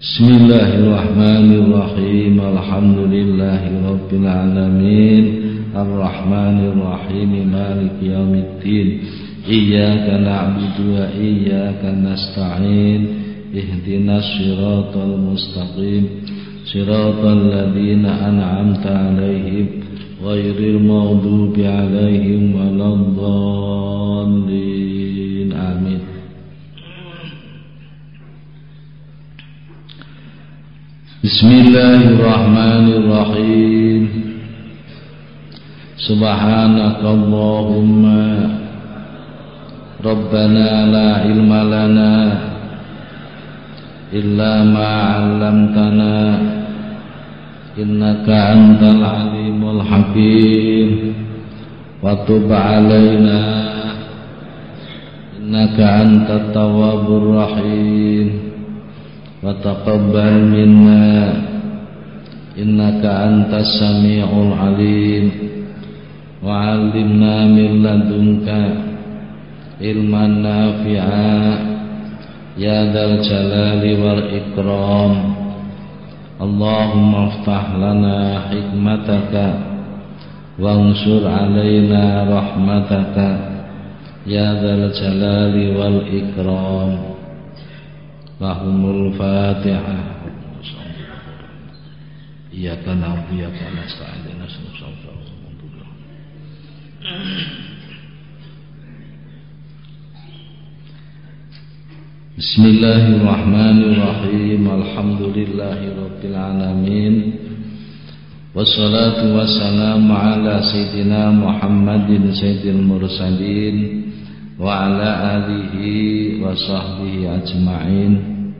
Bismillahirrahmanirrahim. Alhamdulillahi rabbil alamin. Ar-Rahmanirrahim. Maliki yaumiddin. Iyyaka na'budu wa iyyaka nasta'in. Ihdinas siratal mustaqim. Siratal ladzina an'amta 'alaihim ghairil maghdubi 'alaihim waladdallin. Amin. Bismillahirrahmanirrahim. Subhanakallahumma Rabbana la ilma lana illa ma 'allamtana innaka antal alimul hakim wa tub 'alaina innaka antat tawwabur rahim wa taqabbal minna innaka antas sami'ul alim wa 'allimna min ladunka ilman nafi'a ya dzal jalali wal ikram. Allahumma iftah lana hikmataka wansur 'alaina rahmataka ya dzal jalali wal ikram. Lahumul Fatihah. Iyyaka na'budu wa iyyaka nasta'in. Bismillahirrahmanirrahim. Alhamdulillahi rabbil alamin. Wassalatu wassalamu ala sayyidina Muhammadin sayyidil mursalin wa ala alihi wa sahbihi ajma'in.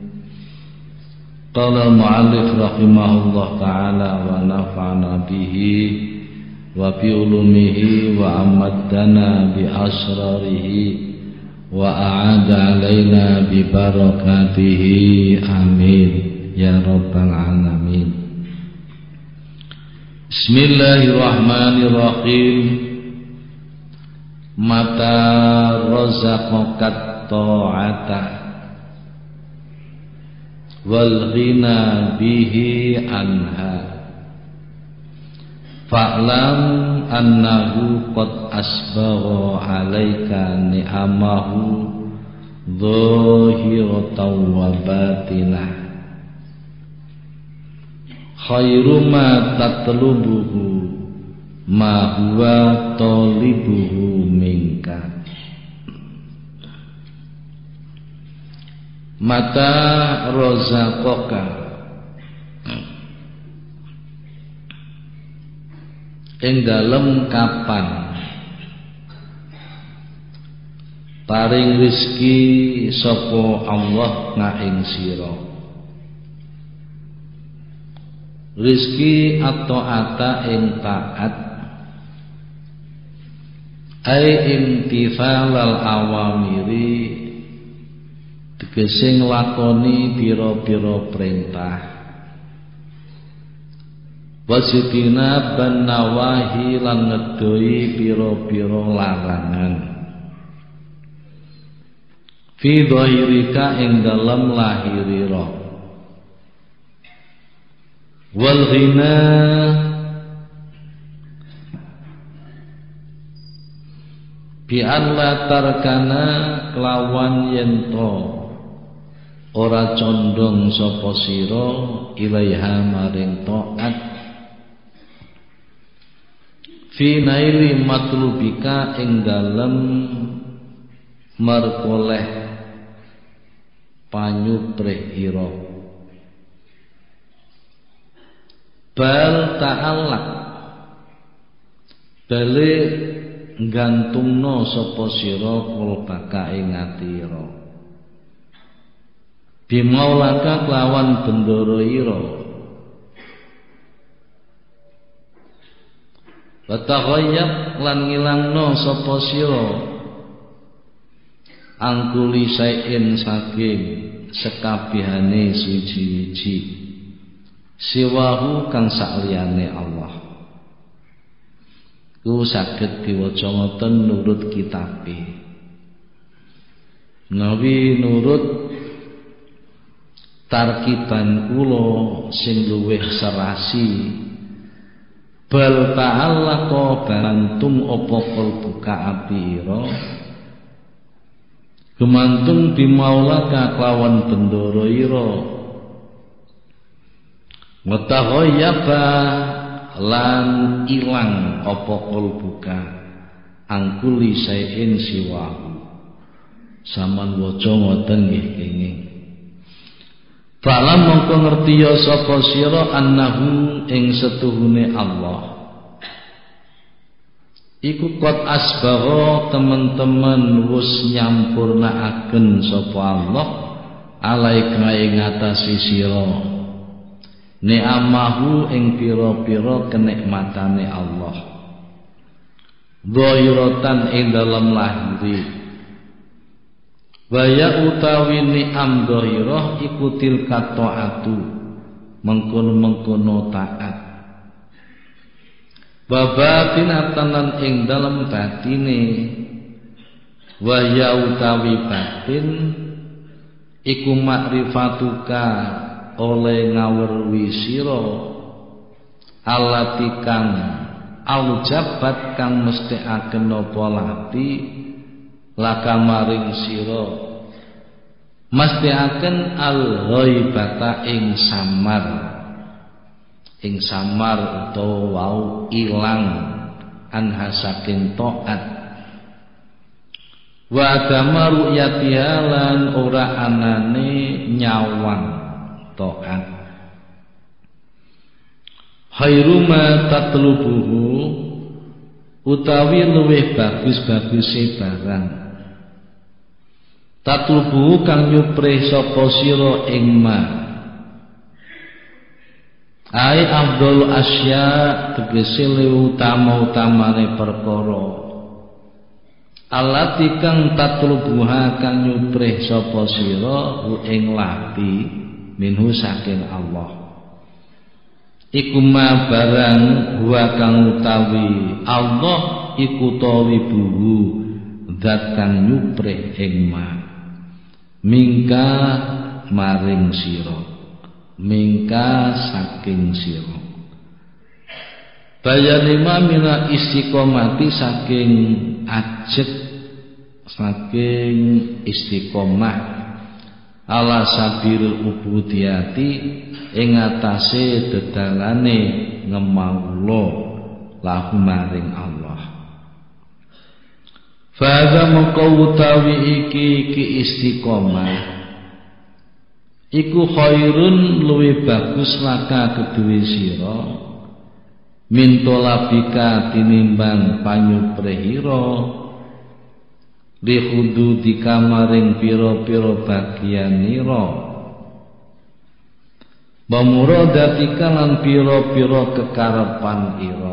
Qala al-mu'allif rahimahullah ta'ala wa nafa'ana bihi wa bi ulumihi wa amaddana bi asrarihi wa a'ada alaina bi barakatihi. Amin ya rabbal alamin. Bismillahirrahmanirrahim. Mata razaqakat ta'ata wal ghina bihi anha fa'lam annahu qad asbagha 'alaika ni'amahu dhahiratan wa batinah khairu ma tatlubuhu ma huwa talibuhu minka. Mata rozaqoka, ing dalem kapan paring rizki sapa Allah nga ing sira. Rizki atau ata ing taat ai imtithalal awamiri tegese nglakoni pira-pira perintah wasidina ban nawahi lan ngedoi pira-pira larangan fi dhahirika ing dalem lahirira wal ghina bi alla tarkana kelawan yento ora condong sapa sira ilaiha maring taat fi naili matlubika ing dalem merkoleh panyuprih ira bal ta'allaq bali nggantungno sapa sira kulbaka ing atira bimaulaka kelawan bendoro ira wa taghayyab lan ngilangno sapa sira angkuli sain saking sekabehane siji-wiji siwahu kang sakliyane Allah. Ku saged diwaca ngoten nurut kitabe. Nawi nurut tarkiban kula sing luwih serasi bal ta'allaqa bantung apa kalbuka atira gumantung bimaulaka kelawan bendoro ira mutaghayaba lan ilang apa kalbuka angkuli saen siwahu saman waca ngoten nggih kenging Fa'lam mongko ngerti ya sapa sira annahu ing setuhune Allah iku qad asbagha teman-teman wis nyampurnaaken sapa Allah alaika ing atase sira ni'amahu ing pira-pira kenikmatane Allah dhahiratan ing dalem lahiri Waya utawi ni'am dhahirah iku tilka ta'atu mengkono-mengkono taat babatinatan lan ing dalem batine waya utawi batin iku makrifatuka oleh ngawruhi sira alati kang aujabat kang mestikaken apa lati laka maring sira mestikaken al-ghaibata ing samar utawa wau ilang anha saking taat wa adama ru'yatiha lan ora anane nyawang taat khairu ma tatlubuhu utawi luwih bagus-baguse barang tatlubu kang nyuprih sapa sira ing ma ai afdal asya tegese utama-utamane perkara alati kang tatlubuha kang nyuprih sapa sira ing lati minhu saking Allah iku ma barang wa kang utawi Allah iku tawibuhu zat kang nyuprih ing ma mingka maring sira mingka saking sira bayanima mina istiqomati saking ajeg saking istiqomah ala sabil ubudiyati ing atase dedalane ngemawula lahu maring Allah Fadha mongko utawi iki istiqomah iku khairun luwih bagus laka kedue sira min tolabika tinimbang panyuprehira li hududika maring pira-pira bagianira wa muradatika lan pira-pira kekarepan ira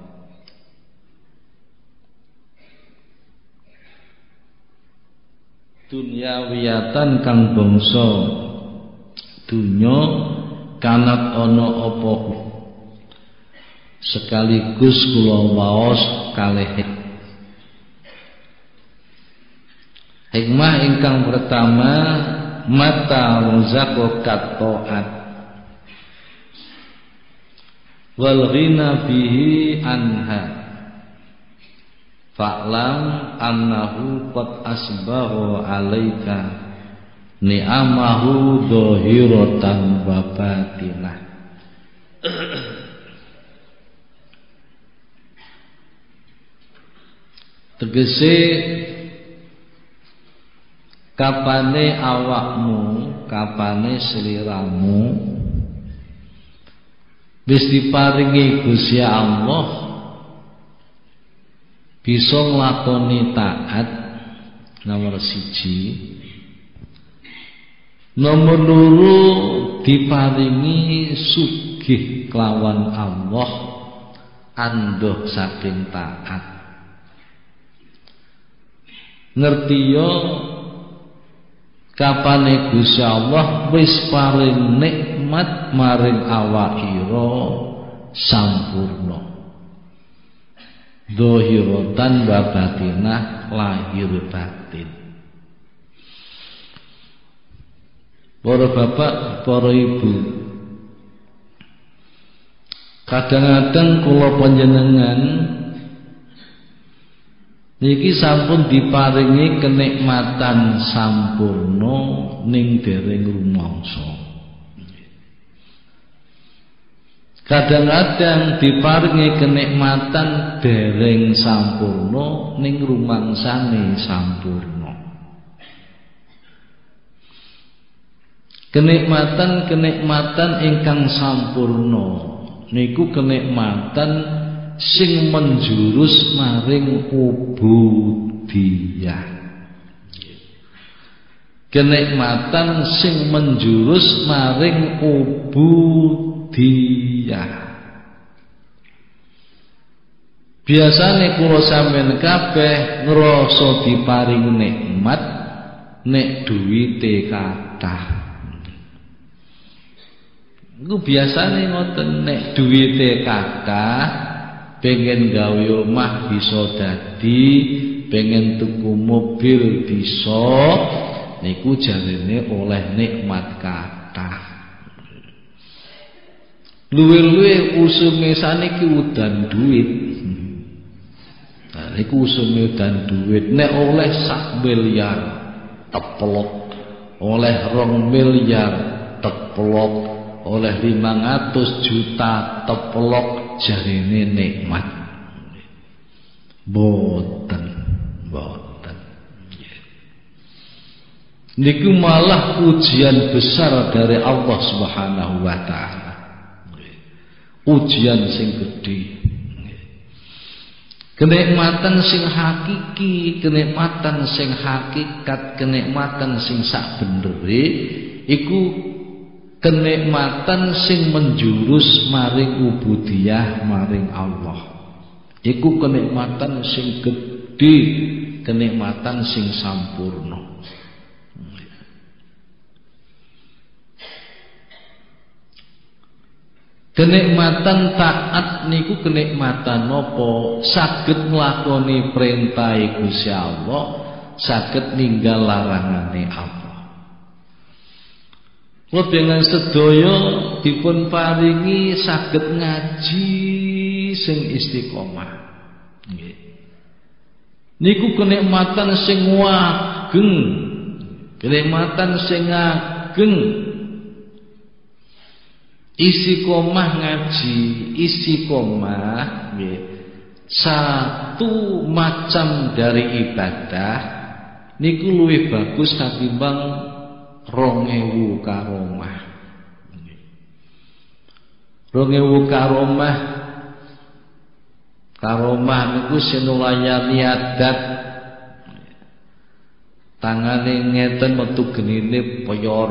dunya wiyatan kang bangsa dunya kanat ana apa sekaligus kula waos kalih hikmah ingkang pertama mata rozaqat taat wal ghina bihi anha fa'lam annahu qad asbahu alaika ni'amahu dhahiratan wa batinah tegese kapane awakmu kapane sliramu wis diparingi Gusti Allah bisa nglakoni taat nomor 1 nomor 2 diparingi sugih kelawan Allah andhah saking taat ngertiya kapane Gusti Allah wis paring nikmat maring awakira sampurna dhahiratan wa batinah lahir batin para bapak, para ibu, kadang-kadang kula panjenengan niki sampun diparingi kenikmatan sampurna ning dereng rumangsa. Kadang-kadang diparingi kenikmatan dereng sampurna ning rumangsane sampurna. Kenikmatan-kenikmatan ingkang sampurna niku kenikmatan sing menjurus maring ubudiyah. Kenikmatan sing menjurus maring ubudiyah. Biasane kula sampeyan kabeh ngrasa diparing nikmat nek duwite kathah. Iku biasane ngoten, nek duwite kathah pengen gawe omah bisa dadi, pengen tuku mobil bisa, niku jarene oleh nikmat kathah. Luwih-luwih usume saniki udan duit. Nah, niku usume udan duit. Nek oleh 1 miliar teplok, oleh 2 miliar teplok, oleh 500 juta teplok, jarine nikmat. Boten. Niku malah ujian besar dari Allah Subhanahu wa taala. Ujian sing gedhe. Kenikmatan sing hakiki, kenikmatan sing hakikat, kenikmatan sing sak benere iku kenikmatan sing menjurus maring ubudiyah maring Allah. Iku kenikmatan sing gedhe, kenikmatan sing sampurna. Kenikmatan taat niku kenikmatan napa? Saged nglakoni perintah Gusti Allah, saged ninggal larangane Allah. Dengan sedaya dipun paringi saged ngaji sing istiqomah. Nggih. Niku kenikmatan sing ageng. Kenikmatan sing ageng. Istiqomah ngaji, istiqomah nggih. Satu macam dari ibadah niku luwih bagus katimbang 2000 karomah. 2000 karomah. Karomah niku senulayani adat. Tangane ngeten metu genine peyor.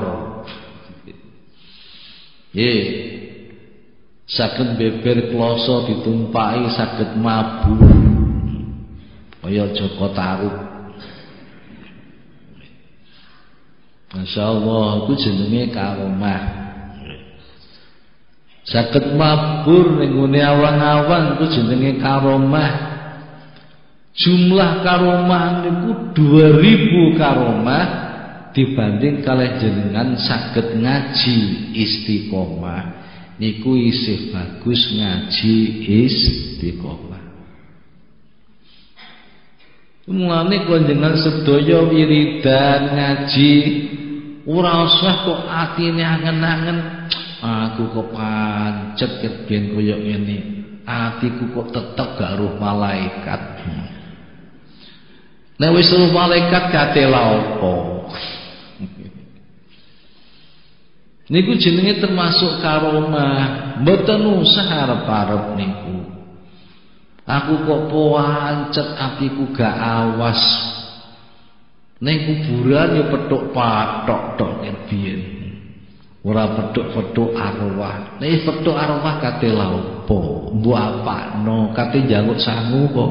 Nggih. Saged beber kloso ditumpaki saged mabur. Kaya Joko Tarub. Masya Allah, itu jenenge karomah. Saged mabur ning ngene awan-awan itu jenenge karomah. Jumlah karomah niku 2000 karomah dibanding kalih jenengan saged ngaji istiqomah. Niku isih bagus ngaji istiqomah. Mulane jenengan sedaya wiridan ngaji ora usah kok atine angen-angen, aku kok pancet ben koyo ngene. Atiku kok tetep gak roh malaikat. Nek wis roh malaikat kate lha apa? Niku jenenge termasuk karomah, mboten usah arep-arep niku. Aku kok pancet atiku gak awas. Ning kuburan ya petuk patok tok biyen. Ora petuk-petuk arwah. Nek petuk arwah kate lha apa? Mbok apakno kate njaluk sangu kok.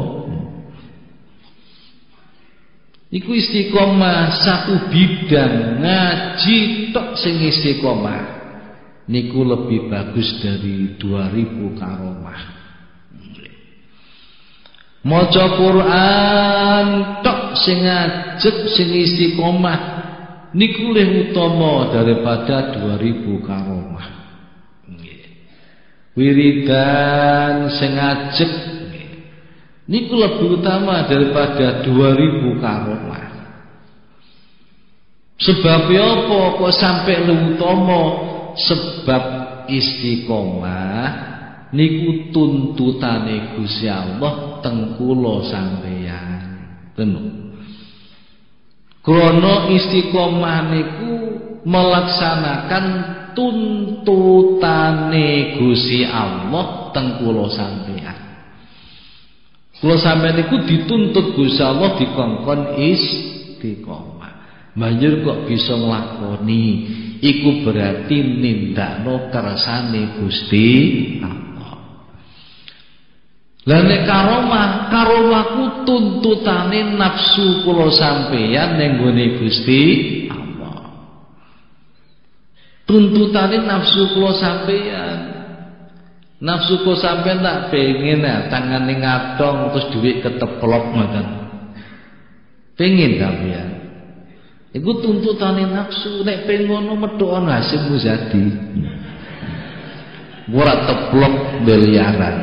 Iku istiqomah satu bidang ngaji tok sing istiqomah. Niku lebih bagus dari 2000 karomah. Maca Quran tok sing ajeg sing istiqomah niku luwih utama daripada 2000 karomah. Wiridan sing ajeg niku lebih utama daripada 2000 karomah. Sebab apa kok sampai luwih utama? Sebab istiqomah niku tuntutane Gusti Allah teng kula sampeyan. Tenan. Krana istiqomah niku melaksanakan tuntutane Gusti Allah teng kula sampeyan. Kula sampeyan niku dituntut Gusti Allah dikongkon istiqomah. Banjur kok bisa nglakoni, iku berarti nindakno kersane Gusti Allah. Lah nek karomah ku tuntutane nafsu kula sampeyan ning gone Gusti Allah. Tuntutane nafsu kula sampeyan. Nafsu kula sampeyan tak pengen tangane ngadong terus dhuwit keteplok ngoten. Pengen sampeyan. Iku tuntutane nafsu, nek pengen ngono medhok Hasyim Muzadi. Ora teplok miliaran.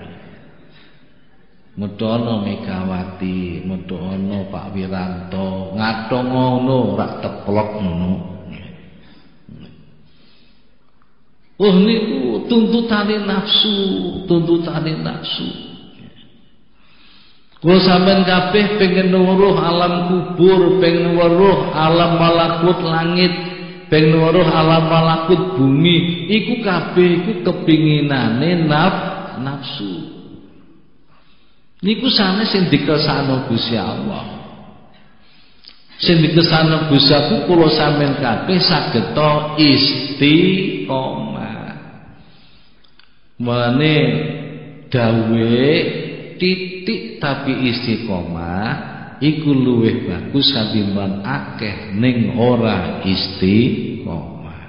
Medhono Megawati, medhono Pak Wiranto, ngadong ngono ora teplok ngono. Oh niku tuntutane nafsu, tuntutane nafsu. Kula sampean kabeh pengen weruh alam kubur, pengen weruh alam malakut langit, pengen weruh alam malakut bumi. Iku kabeh iku kepinginane nafsu. Niku sanes sing dikesano Gusti Allah. Sing dikesano Gusti Allah kula sampean kabeh saged istiqomah. Mane dawuhe titik tapi istiqomah iku luwih bagus katimbang akeh ning ora istiqomah.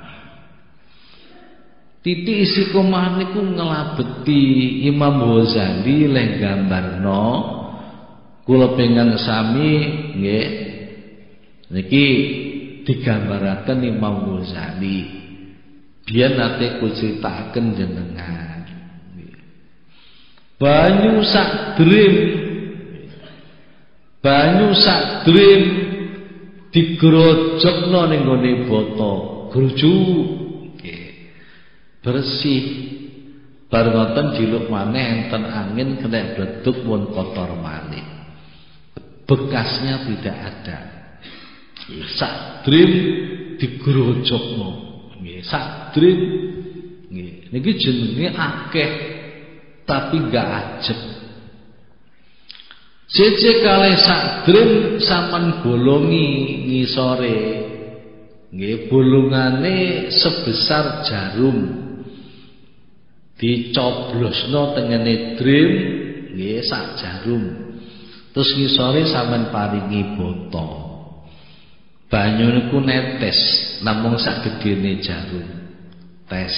Titik istiqomah niku ngelabeti Imam Ghazali leh gambarno kula pengen sami nggih niki digambaraken Imam Ghazali biyen nate kucritakaken jenengan. Banyu sak dream digrojokno ning gone bata grujuk bersih bar ngoten diluk maneh enten angin kena bleduk pun kotor malih bekasnya tidak ada. Sak dream digrojokno nggih sak dream nggih niki jenenge akeh tapi gak ajeb. Sece kalih sak dream sampean bolongi ngisore. Nggih bolongane sebesar jarum. Dicoblosno tengene dream nggih sak jarum. Terus ngisore sampean paringi botol. Banyu niku netes namung sak gedene jarum. Tes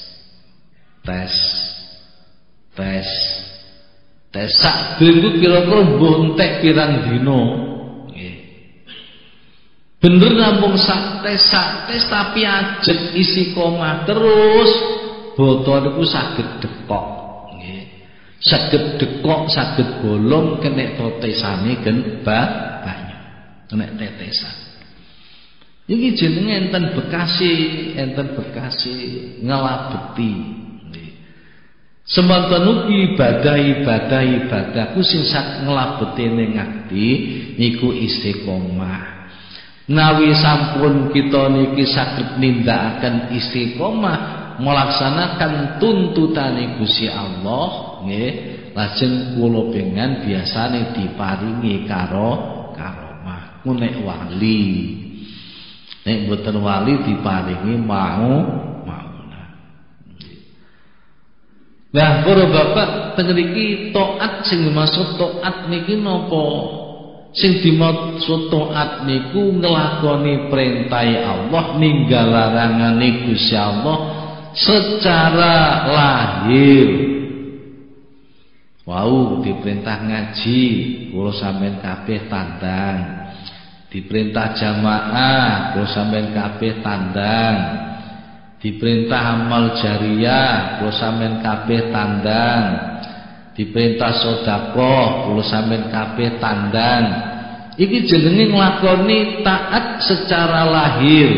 sak dream kira-kira mbuh entek pirang dina. Nggih. Bener namung sak tes tapi ajeg istiqomah terus botol niku saged dekok. Nggih. Saged dekok, saged bolong kenek tetesane gen banyu. Kenek tetesan. Iki jenenge enten bekasi ngelabeti. Semanten ugi ibadah sing sak nglabeti ning ati niku istiqomah. Nawi sampun kita niki saged nindakaken istiqomah melaksanakan tuntutane Gusti Allah nggih lajeng kula pengen biasane diparingi karomah. Nek wali nek mboten wali diparingi mau. Nah, para bapak teng mriki taat sing dimaksud taat niki napa? Sing dimaksud taat niku nglakoni perintah Allah ninggal larangane Gusti Allah secara lahir. Wau diperintah ngaji, kula sampean kabeh tandang. Diperintah jamaah kula sampean kabeh tandang. Diperintah amal jariyah kula sampean kabeh tandang. Diperintah sedekah kula sampean kabeh tandang. Iki jenenge nglakoni taat secara lahir.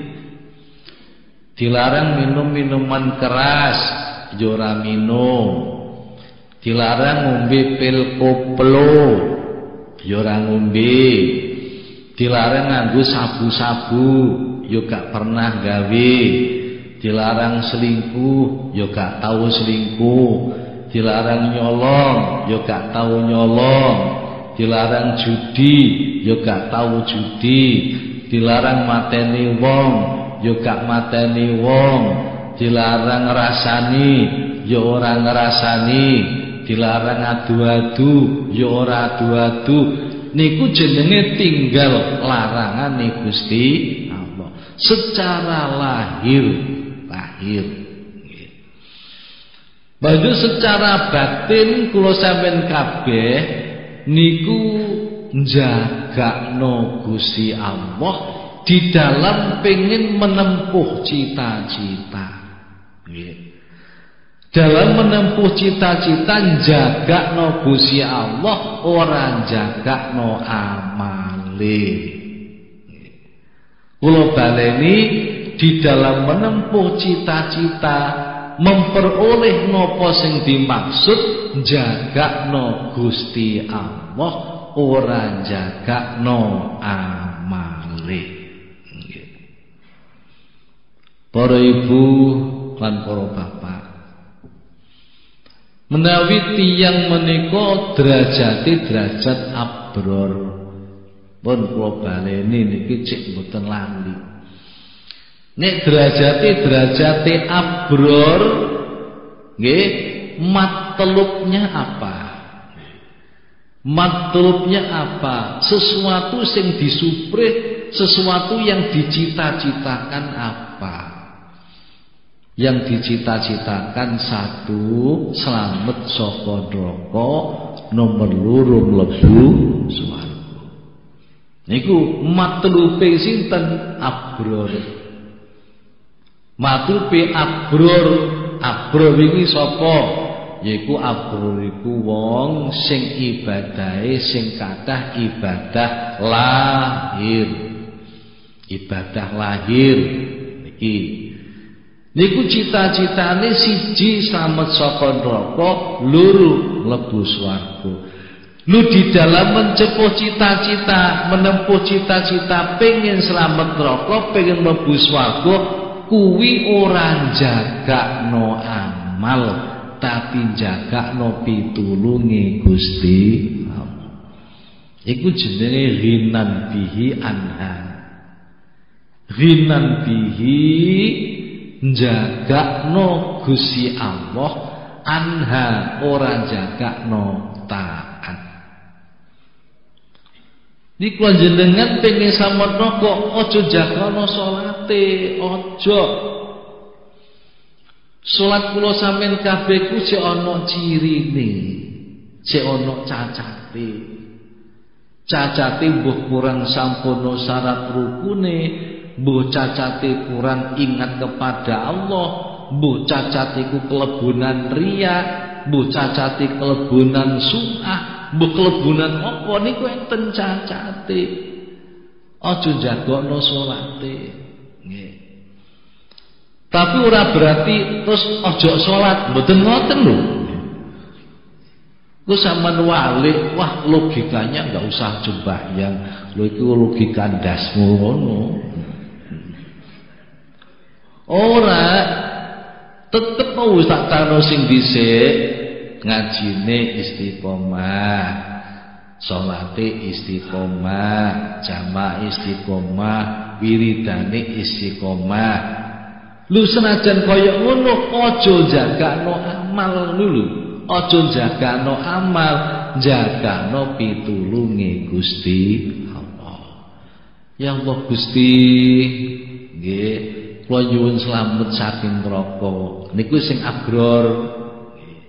Dilarang minum minuman keras, ya ora minum. Dilarang ngombe pil koplo, ya ora ngombe. Dilarang nganggo sabu-sabu, ya gak pernah gawe. Dilarang selingkuh, ya gak tahu selingkuh. Dilarang nyolong, ya gak tahu nyolong. Dilarang judi, ya gak tahu judi. Dilarang mateni wong, ya gak mateni wong. Dilarang ngrasani, ya ora ngrasani. Dilarang adu-adu, ya ora adu-adu. Niku jenenge tinggal larangane Gusti Allah secara lahir. Bagus secara batin kula sampean kabeh niku njagakno Gusti Allah di dalam pengen menempuh cita-cita. Dalam menempuh cita-cita njagakno Gusti Allah ora njagakno amale. Kula baleni di dalam menempuh cita-cita memperoleh nopo sing dimaksud njagakno Gusti Allah ora njagakno amale. Para ibu lan para bapak, menawi tiyang menika derajate derajat abror, pun kula baleni niki cek mboten lali. Nek derajate abror, nggih, matlubnya apa? Matlubnya apa? Sesuatu sing disuprih, sesuatu yang dicita-citakan apa? Yang dicita-citakan satu, selamat saka neraka, nomor loro mlebu swarga. Niku matlube sinten? Abror. Matlube abror. Abror iki sapa? Yaiku abror iku wong sing ibadahe sing kathah ibadah lahir. Ibadah lahir niki. Niku cita-citane siji slamet saka neraka, loro mlebu swarga. Lu di dalam mencepuh cita-cita, menempuh cita-cita pengen slamet neraka, pengen mlebu swarga, kuwi ora njagakno amal, tapi njagakno pitulunge Gusti Allah. Iku jenenge ghinan bihi anha. Ghinan bihi njagakno Gusti Allah anha ora njagakno taat. Niku panjenengan pengen slamet neraka aja jagakno salate, aja. Salat kula sampean kabeh ku sik ana cirine, sik ana cacate. Cacate mbuh kurang sampurna syarat rukune, mbuh cacate kurang ingat kepada Allah, mbuh cacate ku kelebunan riya, mbuh cacate kelebunan sum'ah, mbuh kelebunan apa niku enten cacate. Aja jagokno salate. Nggih. Tapi ora berarti terus aja salat, mboten ngoten lho. Ku sampean walik, wah logikanya enggak usah sembahyang. Lho iku logika ndasmu ngono. Ora, tetep mau tak tano sing dhisik, ngajine istiqomah, salate istiqomah, jamaah istiqomah, wiridane istiqomah. Lu senajan kaya ngono aja jagakno amal lho. Aja jagakno amal, jagakno pitulunge Gusti Allah. Ya Allah Gusti, nggih, kula nyuwun slamet saking neraka. Niku sing abror.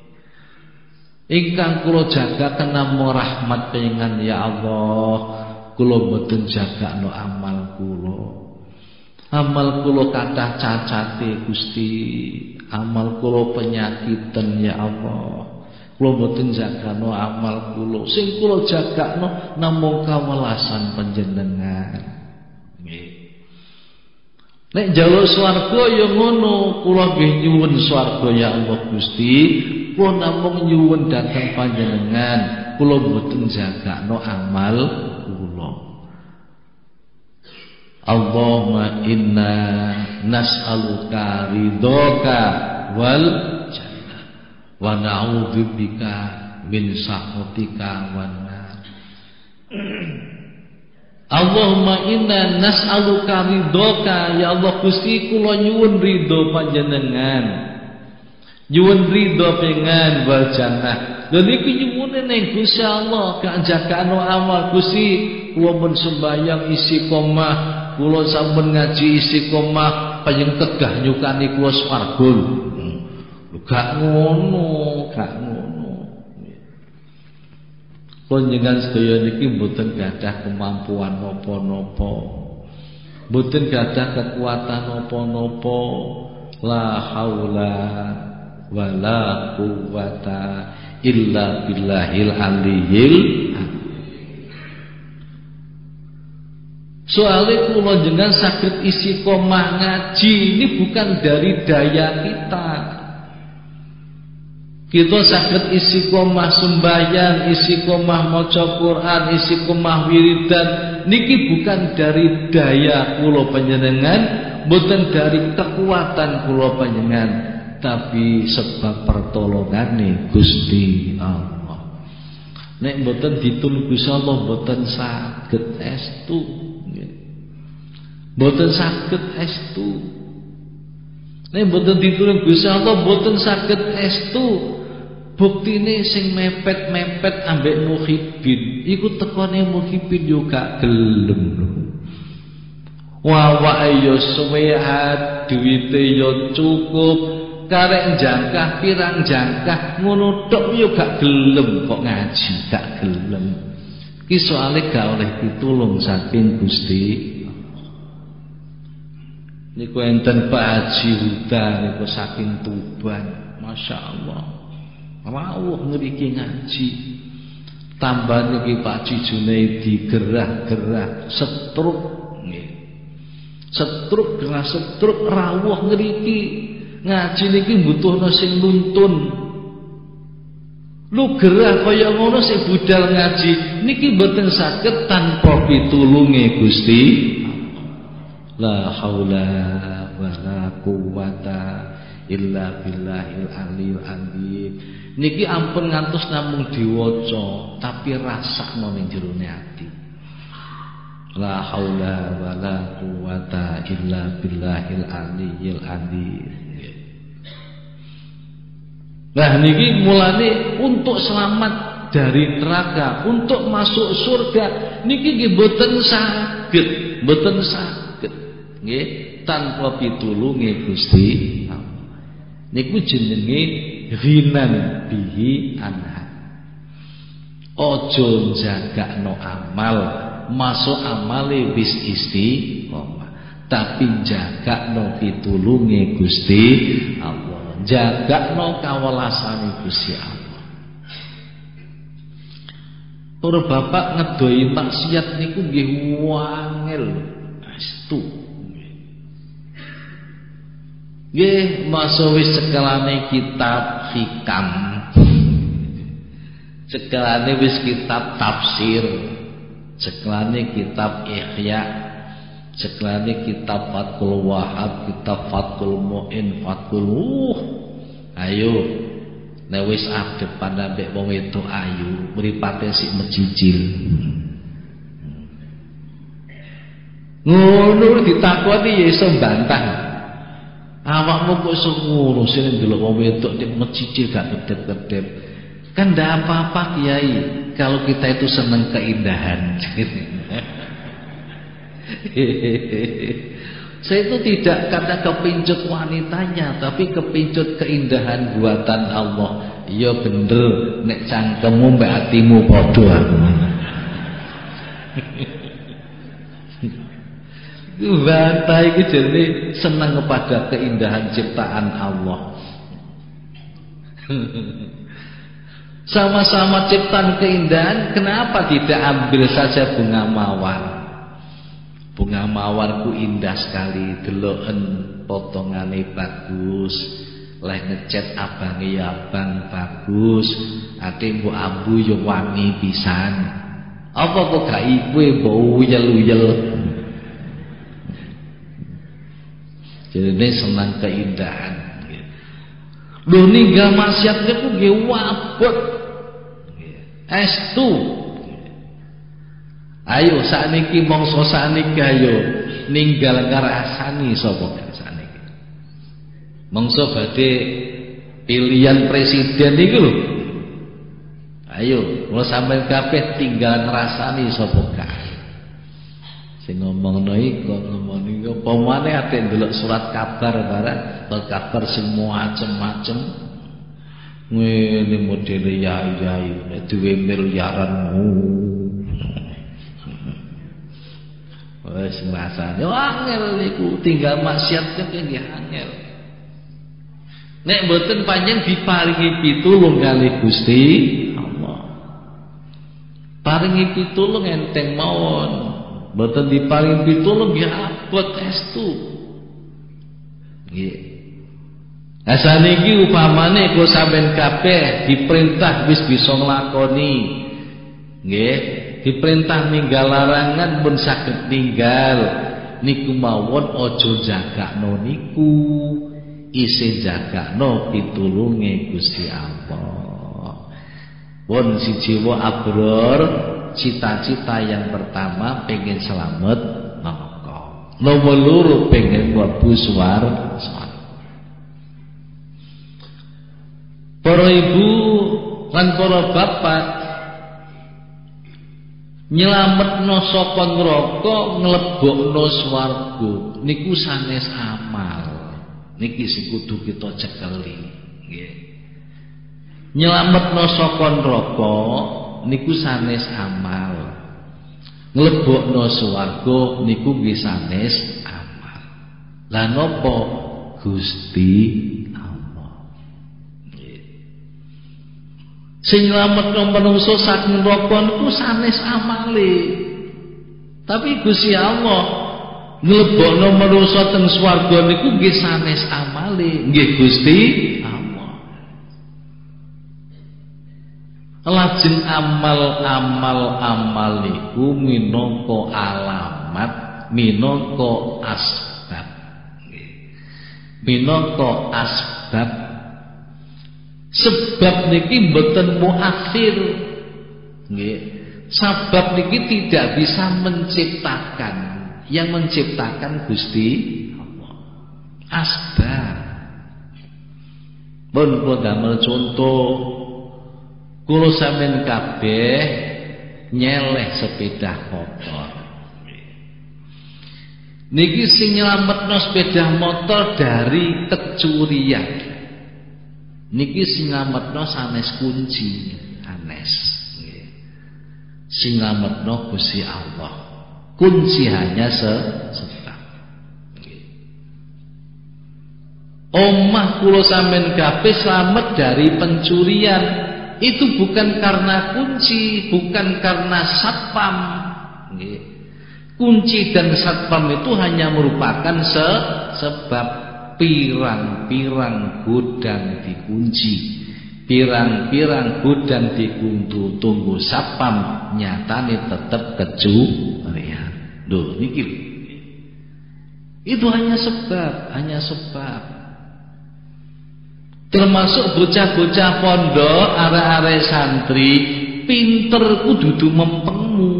Ingkang kula jagaken namung rahmat pengen ya Allah. kula mboten jagakno amal kula. Amal kula kathah cacate Gusti, amal kula penyakiten ya Allah. Kula mboten jagakno amal kula, sing kula jagakno namung kawelasan panjenengan. Nggih. Nek njaluk swarga ya ngono, kula nggih nyuwun swarga ya Allah Gusti, kula namung nyuwun dhateng panjenengan, kula mboten jagakno amal kula. Allahumma inna nas'aluka ridhoka wal jannah wa na'udzubika min sakhatika wan nar. Allahumma inna nas'aluka ridhoka ya Allah Gusti, kula nyuwun ridho panjenengan, nyuwun ridho pengen wal jannah. Lha niku nyuwune ning Gusti Allah, gak jagakno amal Gusti. Kula men sembayang istiqomah, kula sampun ngaji istiqomah, panjang tegah nyukani kula swarga. Gak ngono, gak ngono. Panjenengan sedaya niki mboten gadah kemampuan napa-napa, mboten gadah kekuatan napa-napa. La haula wala quwata illa billahil aliyil. Soalnya kula jenengan saged istiqomah ngaji ini bukan dari daya kita. Kita saged istiqomah sembahyang, istiqomah maca Quran, istiqomah wiridan niki bukan dari daya kula panjenengan, boten dari kekuatan kula panjenengan, tapi sebab pertolongane Gusti Allah. Nek boten ditulung Gusti Allah boten saged estu. Boten saged estu. Nek boten ditulung Gusti Allah boten saged estu. Buktine sing mepet-mepet ambek muhibin iku tekone muhibin yo gak gelem lho. Awake yo suwehat, duwite yo cukup, karek jangkah pirang jangkah ngono tok yo gak gelem kok ngaji, gak gelem. Ki soalé gak oleh pitulung saking Gusti. Niku enten Pak Haji Huda niku saking Tuban, masyaallah. Rawuh ngriki ngaji. Tambah niki Pak Haji Junaidi gerah-gerah setruk nggih. Setruk gerah setruk rawuh ngriki. Ngaji niki mbutuhna sing nuntun. Lu gerah kaya ngono sing budal ngaji niki mboten saged tanpa pitulunge Gusti. La haula wala quwata illa billahil aliyil azim. Niki ampun ngantos namung diwaca tapi rasakno ning jerone ati. La haula wala quwata illa billahil aliyil azim. Nah niki mulane untuk selamat dari neraka, untuk masuk surga niki nggih boten saged, boten saged nggih tanpa pitulunge Gusti Allah. Niku jenenge ghinan bihi anha. Ojo jagakno amal, masuk amale wis istiqomah, tapi jagakno pitulunge Gusti Allah, jagakno kawelasane Gusti Allah. Tur bapak ngedoi maksiat niku nggih wangel astu. Nggih, masuk wis cekelane kitab hikam. Cekelane wis kitab tafsir. Cekelane kitab Ihya. Cekelane kitab Fathul Wahab, kitab Fathul Mu'in, Fathul ayo. Nek wis adep pandambek wong wedok ayu, mripate sik mecicil. Ngono ditakoni ya iso mbantah. Awakmu kok iso ngono sing ndelok wong wedok nek mecicil gak kedep-kedep. Kan ndak apa-apa Kiai kalau kita itu senang keindahan. Saya itu tidak karena kepincut wanitanya, tapi kepincut keindahan buatan Allah. Iya bener nek cangkemmu mbak atimu padha. Bantah iki jenenge senang kepada keindahan ciptaan Allah. Sama-sama ciptaan keindahan, kenapa tidak ambil saja bunga mawar? Bunga mawarku indah sekali, deloken potongane bagus, leh ngecat abange ya abang bagus, ate mbok ambu yo wangi pisan. Apa kok gak kowe mbok uyel-uyel? Jadi senang keindahan. Lho ninggal maksiat niku nggih wabot. Estu. Ayo sakniki mongso sakniki ayo ninggal ngrasani sapa sakniki. Mongso badhe pilihan presiden niku lho. Ayo, kula sampeyan kabeh tinggal ngrasani sapa kae. Sing ngomongno iku ngomong niku apa maneh ate ndelok surat kabar barang, kabar sing macem-macem. Ngene modele yai-yai duwe miliaran. Wes ngrasane angel niku tinggal maksiat nggih angel. Nek mboten panjang diparingi pitulung kalih Gusti Allah. Paringi pitulung enteng mawon. Mboten diparingi pitulung ya abot estu. Nggih. Lah saniki upamane kula sampean kabeh diperintah wis bisa nglakoni. Nggih. Diperintah ninggal larangan pun saged ninggal niku mawon aja jagakno niku isih jagakno pitulunge Gusti Allah. Pun siji wae abror cita-cita yang pertama pengen selamat neraka, nomor loro pengen mlebu swarga. Para ibu lan para bapak nyelametno saka neraka nglebokno swarga niku sanes amal. Niki sing kudu kita cekeli nggih. Nyelametno saka neraka niku sanes amal. Nglebokno swarga niku nggih sanes amal. Lah napa Gusti sing nyelametno manungsa saking neraka niku sanes amale. Tapi Gusti Allah nglebokno manungsa teng swarga niku nggih sanes amale, nggih Gusti Allah. Lajeng amal niku minangka alamat, minangka asbab. Minangka asbab. Sebab niki mboten muakhir. Nggih. Sebab niki tidak bisa menciptakan. Yang menciptakan Gusti Allah. Asbab. Pun kula damel contoh. Kula sampeyan kabeh nyeleh sepeda motor. Niki sing nyelametno sepeda motor dari kecurian. Niki sing ngametno sanes kunci anes nggih. Sing ngametno Gusti Allah. Kunci hanya sebab. Nggih. Omah kula sampean kabeh slamet dari pencurian. Itu bukan karena kunci, bukan karena satpam. Nggih. Kunci dan satpam itu hanya merupakan sebab. Pirang-pirang gudang dikunci, pirang-pirang gudang dikuntu, tunggu sapam nyatane tetep kecurian. Duh niki itu hanya sebab. Termasuk bocah-bocah pondok, arek-arek santri, pinter kudu mempengmu.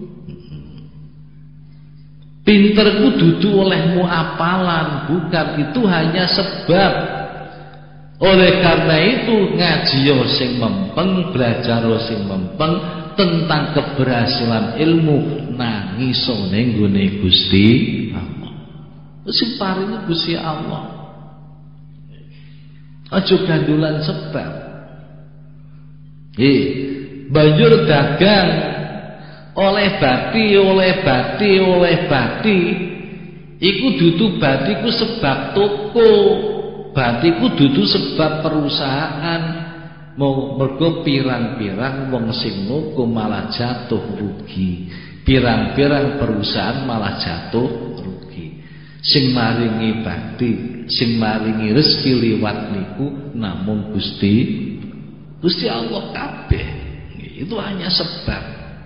Pinterku dudu olehmu apalan, bukan, itu hanya sebab. Oleh karena itu ngaji sing mempeng, belajar sing mempeng tentang keberhasilan ilmu nangis ning nggone Gusti Allah. Sing paringi Gusti Allah. Aja gandulan sebab. Banjur dagang oleh bati Iku dudu batiku sebab toko, batiku dudu sebab perusahaan. Mau mergo pirang-pirang wong sing nuku malah jatuh rugi. Pirang-pirang perusahaan malah jatuh rugi. Sing maringi bakti, sing maringi rezeki liwat niku namung Gusti Allah kabeh. Itu hanya sebab.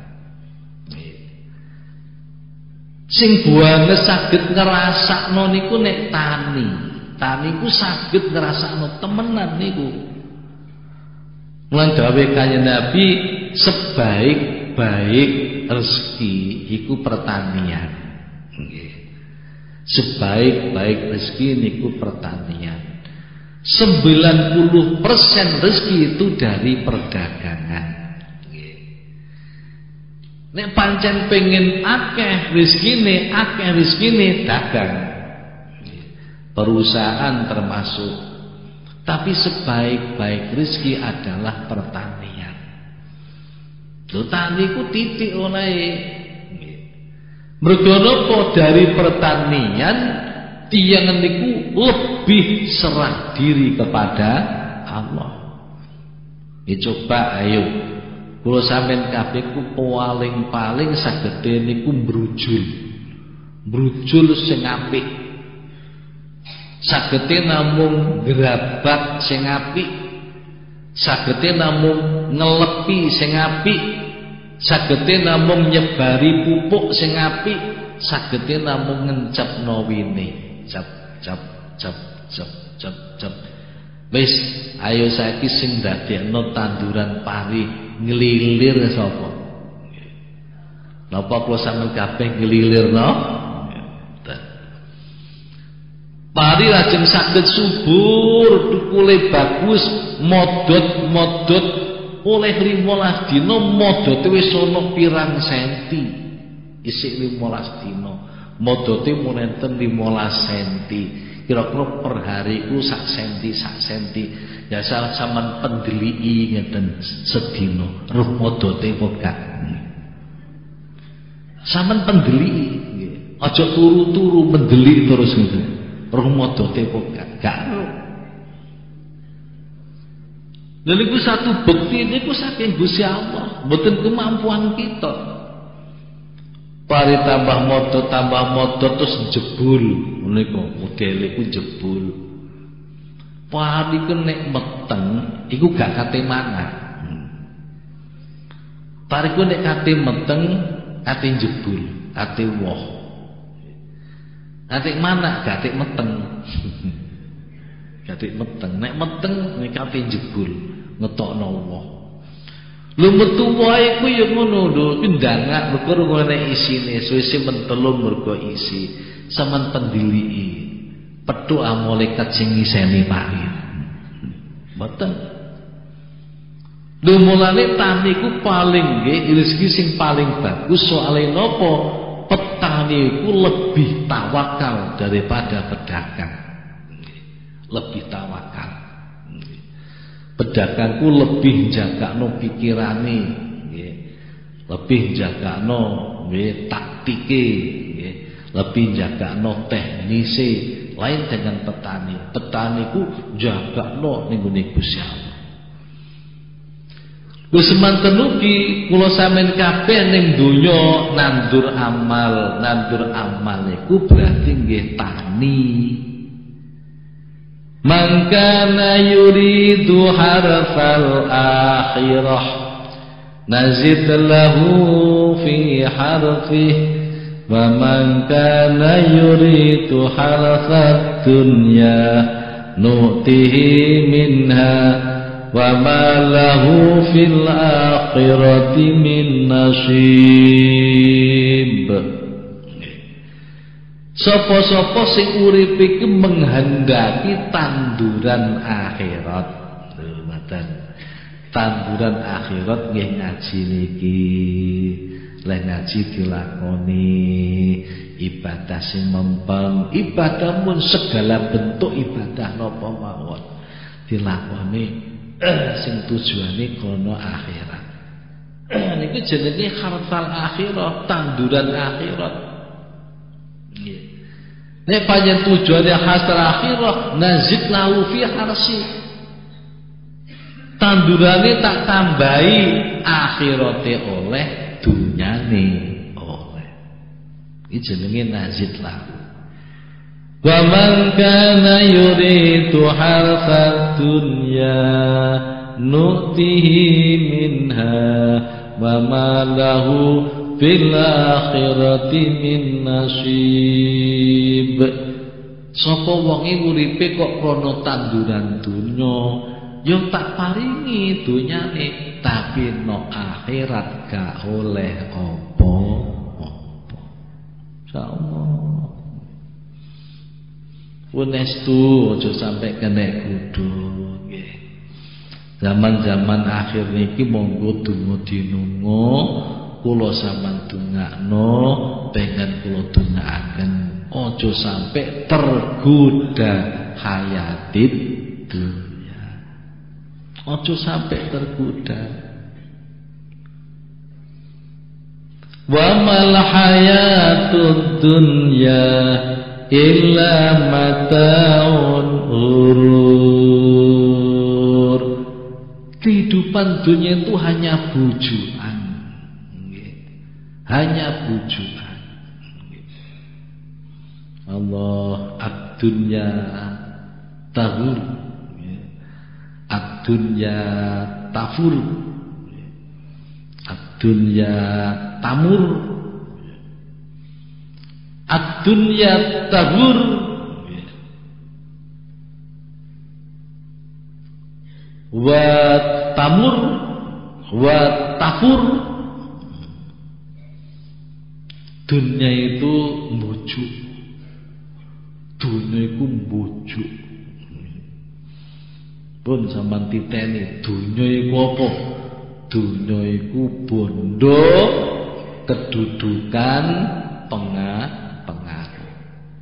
Sing buane saged ngrasakno niku nek tani. Tani ku saged ngrasakno temenan niku. Lan dawuh Kanjeng Nabi, sebaik-baik rezeki iku pertanian. Nggih. Sebaik-baik rezeki niku pertanian. 90% rezeki itu dari perdagangan. Nggih. Nek pancen pengen akeh rezekine dagang. Nggih. Perusahaan termasuk. Tapi sebaik-baik rezeki adalah pertanian. Lho tani ku titik oleh. Mergo napa dari pertanian tiyang niku lebih serah diri kepada Allah. Ya coba ayo. Kula sampean kabeh ku paling sagede niku brujul. Brujul sing apik. Sagete namung gerabak sing apik, sagete namung ngelepi sing apik, sagete namung nyebari pupuk sing apik, sagete namung ngencepno wine. Cap. Wis, ayo saiki sing ndadekno tanduran pari nglilir sapa? Napa kula sampeyan kabeh nglilirno? Pari lajeng saged subur, tukule bagus, modot oleh 15 dina modote wis ana pirang senti. Isih 15 dina. Modote mun enten 15 senti. Kira-kira per hari ku sak senti. Ya sampean pendeliki ngeten sedina. Roh modote kok gak. Sampean pendeliki nggih. Aja turu-turu mendelik terus ngeten. Roh modote kok gak. Lha niku satu bukti niku saking Gusti Allah, mboten kemampuan kita. Pari tambah modot terus jebul, niku modele ku jebul. Pari ku nek meteng iku gak kate manah. Pari ku nek kate meteng kate jebul, kate woh. Atik mana gatik meteng. Gatik meteng. Nek meteng nek kate jebul ngetokno woh. Lho metu wae ku ya ngono lho, ki ndangak mergo ngene isine, suwe-suwe mentelung mergo isi. Sampeyan pendiliki. Petuk malaikat sing ngiseni pari. Mboten. Lho mulane tani ku paling nggih rezeki sing paling bagus soalé napa? Petani itu lebih tawakal daripada pedagang. Lebih tawakal. Pedagangku lebih jagakno pikirane, lebih jagakno taktike, lebih jagakno teknise. Lain dengan petani. Petaniku jagakno ning gone Gusti Allah. Wis semanten ugi kula sampeyan kabeh ning donya nandur amal niku berarti nggih tani. Man kana yuridu harfal akhirah nazid lahu fi harfih wa man kana yuridu harfad dunya nu'tihi minha wa ma lahu fil akhirati min nasib. Sopo-sopo sing urip iki menghendaki tanduran akhirat. Tanduran akhirat nggih ngaji niki. Lek ngaji dilakoni, ibadah sing mempeng, ibadah mun segala bentuk ibadah napa mawon dilakoni sing tujuane kono akhirat. Niku jenenge harfal akhirah, tanduran akhirat. Nggih. Nek pancen tujuane hasal akhirah, nazid lahu fi harsi. Tandurane tak tambahi akhirate oleh, dunyane oleh. Iki jenenge nazid lahu. Wa man kana yuridu harsa dunya nu'tihi minha wa ma lahu fil akhirati min nasib. Sapa wonge uripe kok krana tanduran donya, yo tak paringi donyane, tapi no akhirat gak oleh apa-apa. Insyaallah. Punestu aja sampai kena kudu nggih. Zaman-zaman akhir niki monggo donga dinunga, kula sampean dongakno, pengen kula dongaaken aja sampai tergoda hayatid dunya. Aja sampai tergoda. Wa mal hayatud dunya illa mataun ghurur. Kehidupan dunia itu hanya bujukan, hanya bujukan. Allah ad-dunya tahur, ad-dunya tafur, ad-dunya tamur, ad-dunya tahur, wa tamur, wa tafur. Dunia itu bujuk, dunia itu bujuk. Pun sampean titeni dunia iku apa? Dunia iku bondo kedudukan pengaruh.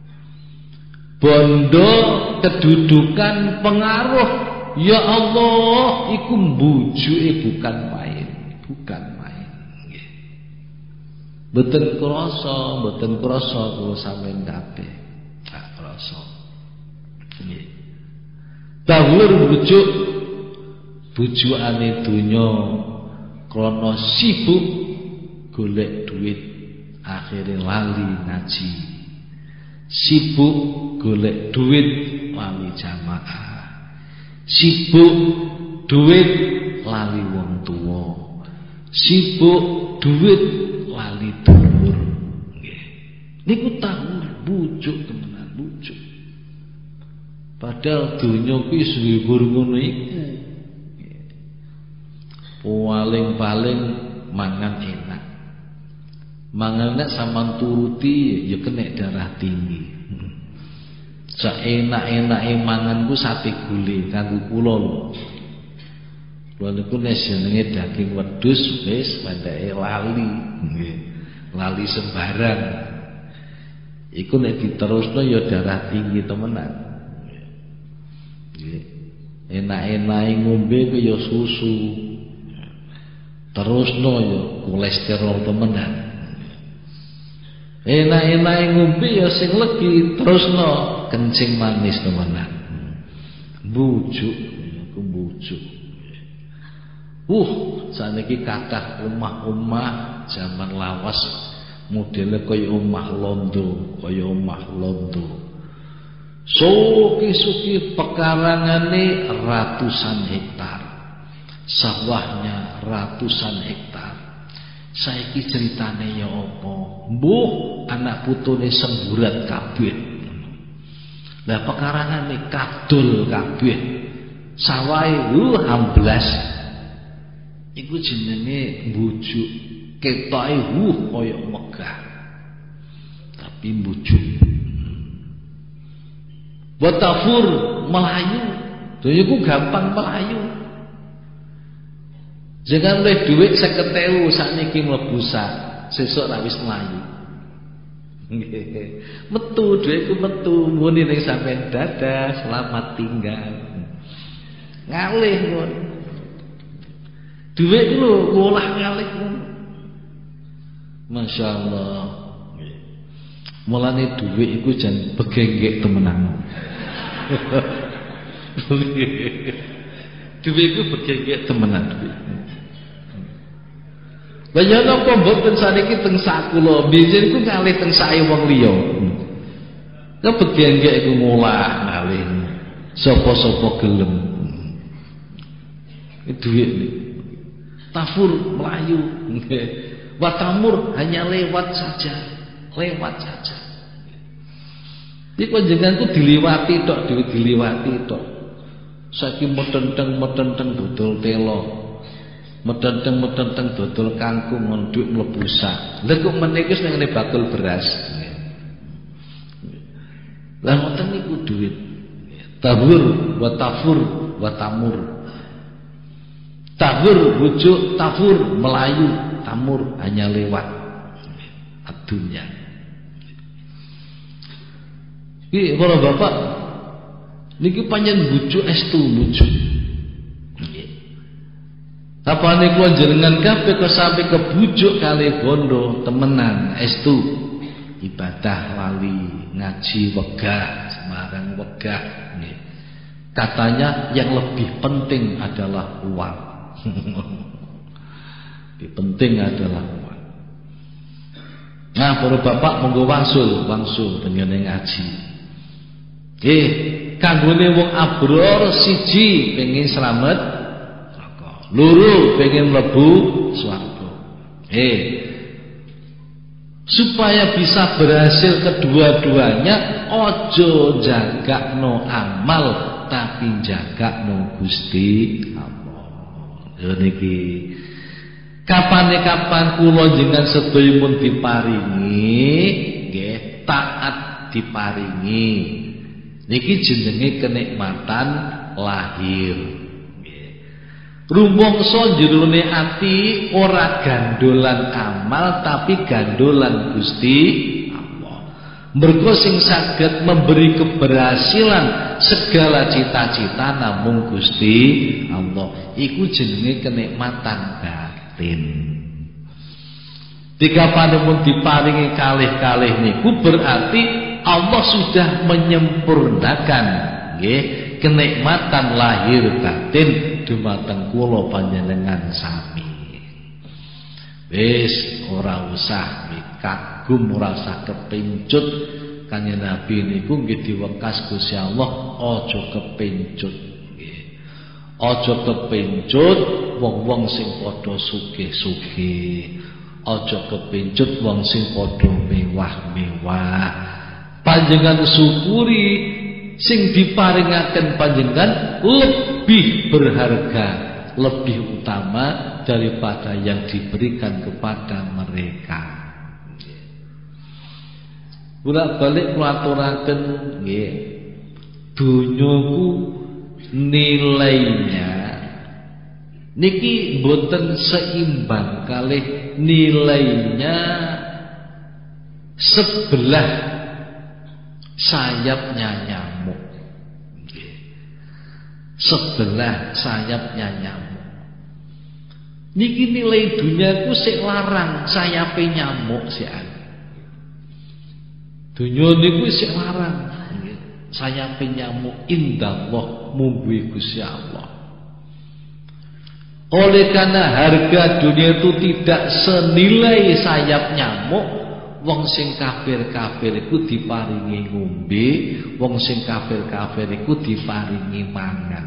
Bondo kedudukan pengaruh. Ya Allah, iku bujuke bukan main, bukan main. Mboten krasa kula sampeyan kabeh. Gak krasa. Nggih. Tawur bujuk bujukane donya krana sibuk golek duit, akhire lali ngaji. Sibuk golek duit lali jamaah. Sibuk duit lali wong tuwa. Sibuk duit lali dulur. Nggih. Niku tawur bujuk temenan, bujuk. Padahal dunya kuwi suwur ngono iku. Paling mangan enak. Mangan enak sampean turuti ya kena darah tinggi. Saenak-enake mangan ku sate gule kanggo kula lho. Kula niku nek jenenge daging wedhus wis pandake lali. Nggih. Lali sembarang. Iku nek diterusno ya darah tinggi temenan. Nggih. Enak-enake ngombe ku ya susu. Terusno ya kolesterol temenan. Enak-enake ngombe ya sing legi, terusno kencing manis temenan. Bujuk, aku bujuk. Saniki kathah omah-omah zaman lawas modele kaya omah londo, Suki-suki pekarangane ratusan hektar. Sawahnya ratusan hektar. Saiki ceritane ya apa? Mbuh anak putune semburat kabeh. Lah pekarangane kadul kabeh. Sawahe amblas. Iku jenenge bujuk. Ketoke kaya megah. Tapi bujuk. Watafur melayu. Dunyaku gampang melayu. Jangan oleh duit 50.000 sakniki mlebu sak, sesuk ra wis mlayu. Metu duitku metu muni ning sampean dadah selamat tinggal. Ngalih ngono. Duit lho ngolah ngalih ngono. Masyaallah. Mulane dhuwit iku jan begenggek temenan. Dhuwit iku begenggek temenan dhuwit. Lah ya napa mboten saniki teng sak kula, biyen iku kalih teng sae wong liya. Ya begenggek iku ngolah malih. Sapa-sapa gelem. Dhuwit niku. Tafur melayu. Watamur hanya lewat saja. Lewat saja. Iki panjenenganku diliwati tok, dhuwit diliwati tok. Saiki metenteng dodol telo. Metenteng dodol kangkung nduk mlebu sak. Lha kok meniki wis ngene bakul beras. Lah ngoten niku dhuwit. Tabur wa tafur wa tamur. Tabur bujuk, tafur melayu, tamur hanya lewat. Adunya. Iki para bapak niki panjen bujuk estu bujuk. Apane kula jenengan kabeh kok sampe kebujuk kalih bondo temenan estu ibadah lali ngaji wegah Semarang wegah nggih. Katanya yang lebih penting adalah uang. Lebih penting adalah uang. Nah, para bapak monggo wangsul dengan ngaji. Kanggone wong abror siji pengin slamet neraka, loro pengin mlebu swarga. Supaya bisa berhasil kedua-duanya, ojo jagakno amal tapi jagakno Gusti Allah. Ya niki kapan kula jenengan sedaya pun diparingi nggih taat diparingi. Niki jenenge kenikmatan lahir. Rumangsa jerone ati ora gandolan amal tapi gandolan Gusti Allah. Mergo sing saged memberi keberhasilan segala cita-cita namung Gusti Allah. Iku jenenge kenikmatan batin. Dikapanipun diparingi kalih-kalih niku berarti Allah sudah menyempurnakan nggih kenikmatan lahir batin dumateng kula panjenengan sami. Wis ora usah kagum, ora usah kepincut. Kanjeng Nabi niku nggih diwekas Gusti Allah aja kepincut nggih. Aja kepincut wong-wong sing padha sugih-sugih. Aja kepincut wong sing padha mewah-mewah. Panjenengan syukuri sing diparingaken panjenengan lebih berharga, lebih utama daripada yang diberikan kepada mereka. Bolak-balik kulaturaken nggih. Donya ku nilainya niki boten seimbang kalih nilainya sebelah sayapnya nyamuk. Sebelah sayapnya nyamuk. Niki nilai duniaku sik larang sayape nyamuk sik. Dunia niku sik larang sayape nyamuk indallah mumbuhi Gusti Allah. Oleh karena harga dunia itu tidak senilai sayap nyamuk, wong sing kafir-kafir iku diparingi ngombe, wong sing kafir-kafir iku diparingi mangan.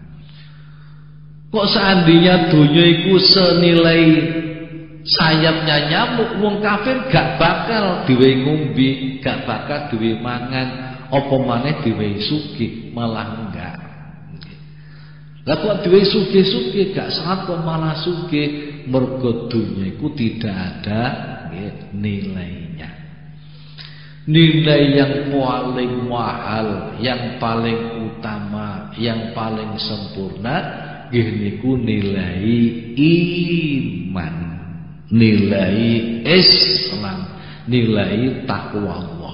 Kok seandainya dunia iku senilai sayapnya nyamuk, wong kafir gak bakal diwehi ngombe, gak bakal diwehi mangan, apa maneh diwehi sugih, malah enggak. Lah kok diwehi sugih-sugih gak saat kok malah sugih, mergo dunia iku tidak ada nilainya. Nilai yang paling mahal, yang paling utama, yang paling sempurna nggih niku nilai iman, nilai Islam, nilai takwa Allah.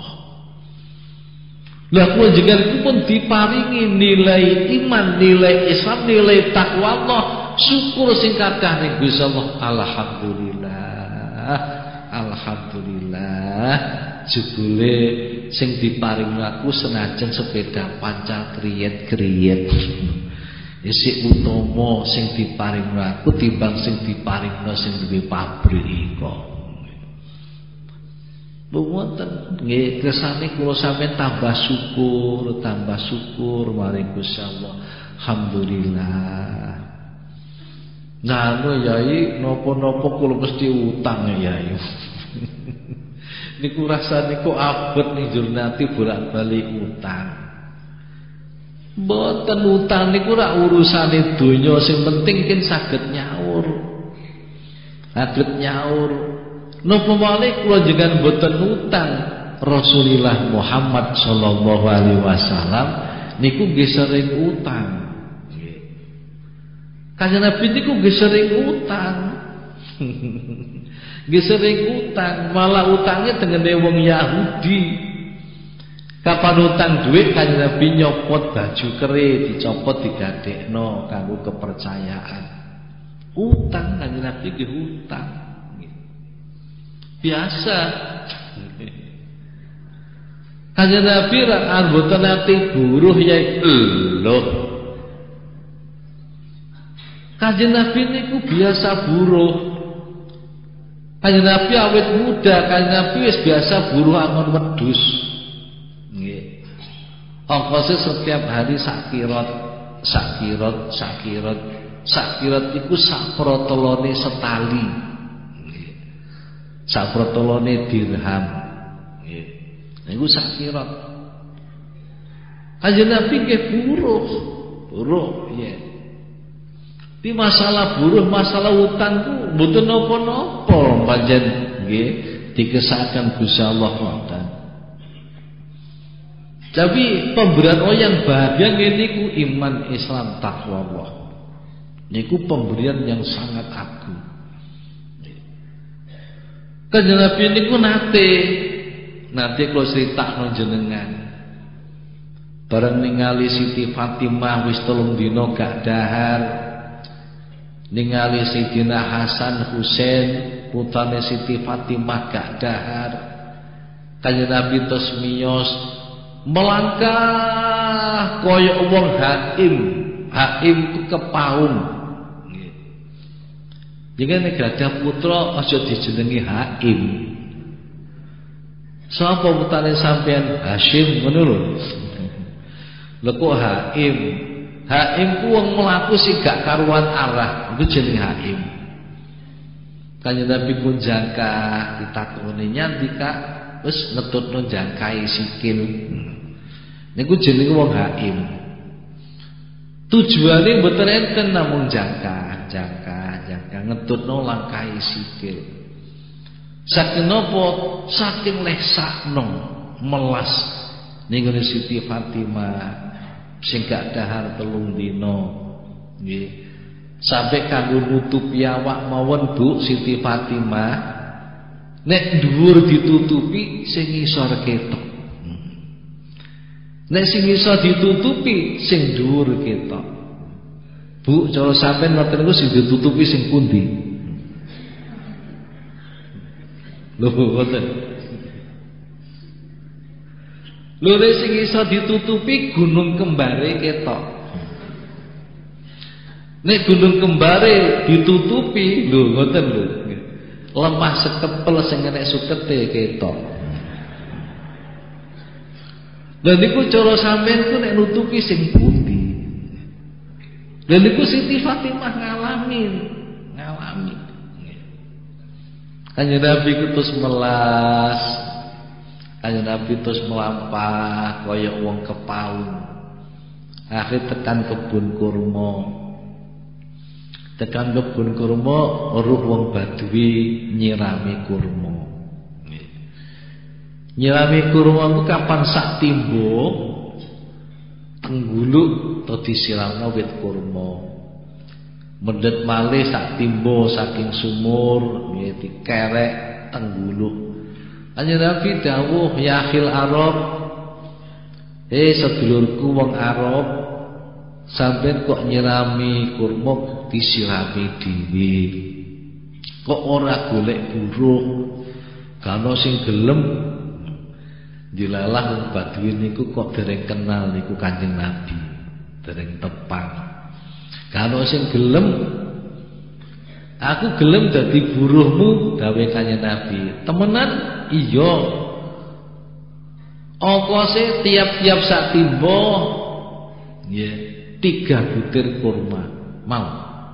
Lah panjenengan pun diparingi nilai iman, nilai Islam, nilai takwa Allah. Syukur sing kathah ning Gusti Allah. Alhamdulillah. Alhamdulillah jebule sing diparing aku senajan sepeda pancal kriyet-kriyet. Isih utama sing diparing aku timbang sing diparingno sing duwe pabrik kok. Wonten nggih kersane kula sampeyan tambah syukur maring Gusti Allah. Alhamdulillah. Nah, Yai napa-napa kula mesti utang ya Yai. Niku rasane kok abot ning jurnati bolak-balik utang. Mboten utang niku ora urusane donya, sing penting kin saged nyaur. Saged nyaur. Napa malih kula jenengan mboten utang. Rasulullah Muhammad sallallahu alaihi wasallam niku nggih sering utang. Kanjeng Nabi niku nggih sering utang. Nggih sering utang, malah utangnya dengan wong Yahudi. Kapan utang duit Kanjeng Nabi nyopot baju kere, dicopot digadekno kanggo kepercayaan. Utang Kanjeng Nabi nggih utang. Biasa. Kanjeng Nabi ra mboten nate buruh ya lho. Kanjeng Nabi niku biasa buruh. Kanjeng Nabi awet muda, Kanjeng Nabi wis biasa buruh angon wedhus. Nggih. Ongkose setiap hari sakirot iku sak protolone setali. Nggih. Sak protolone dirham. Nggih. Niku sakirot. Kanjeng Nabi nggih buruh ya. Di masalah buruh, masalah utang ku mboten napa-napa pancen nggih dikesakan Gusti Allah wonten. Tapi pemberian yang bahagia niku iman, Islam, takwa Allah. Niku pemberian yang sangat agung. Kanjeng Nabi niku nate kula critakno jenengan. Bareng ningali Siti Fatimah wis 3 dina gak dahar. Ningali Sayyidina Hasan Husain putrane Siti Fatimah gak dahar. Kanjeng Nabi terus miyos melangkah kaya wong haim ku kepaung. Nggih. Jenenge nek gadah putra aja dijenengi haim. Sapa putrane sampean? Hashim ngono lho. Lha kok haim? Haim ku wong mlaku sing gak karuan arah, iku jenenge haim. Kanjeng Nabi pun jangka ditakoni nyanti Kak, wis ngetutno jangkai sikil. Niku jenenge wong haim. Tujuane mboten enten namung jangka ngetutno langkai sikil. Saking napa? Saking lesakno melas ning Siti Fatimah sing gak dahar 3 dina nggih sampai kanggo nutupi awak mawon Bu Siti Fatimah nek dhuwur ditutupi sing ngisor ketok nek sing ngisor ditutupi sing dhuwur ketok. Bu cara sampean ngoten niku sing ditutupi sing pundi? Lho ngoten. Lure sing iso ditutupi gunung kembare ketok. Nek gunung kembare ditutupi, lho ngoten lho. Lemah sekepel sing enek sukete ketok. Lha niku cara sampean ku nek nutupi sing pundi? Lha niku Siti Fatimah ngalami. Kanjeng Nabi terus melas. Kanjeng Nabi terus melampah kaya wong kepaung. Akhir tekan kebun kurma. Tekan kebun kurma, ruh wong Badui nyirami kurma. Nyirami kurma ku kapan sak timbo tengguluk atau disiramno wit kurma. Mendet malih sak timbo saking sumur dikerek tengguluk. Kanjeng Nabi dawuh ya akhil Arab, sedulurku wong Arab, sampeyan kok nyirami kurma disirami dhewe. Kok ora golek buruh, kana sing gelem Dilalah wong Baduy niku kok dereng kenal niku Kanjeng Nabi, dereng tepang. Kalau sing gelem, aku gelem dadi buruhmu dawe Kanjeng Nabi. Temenan iya. Ongkose tiap-tiap sak timba nggih 3 butir kurma. Mau.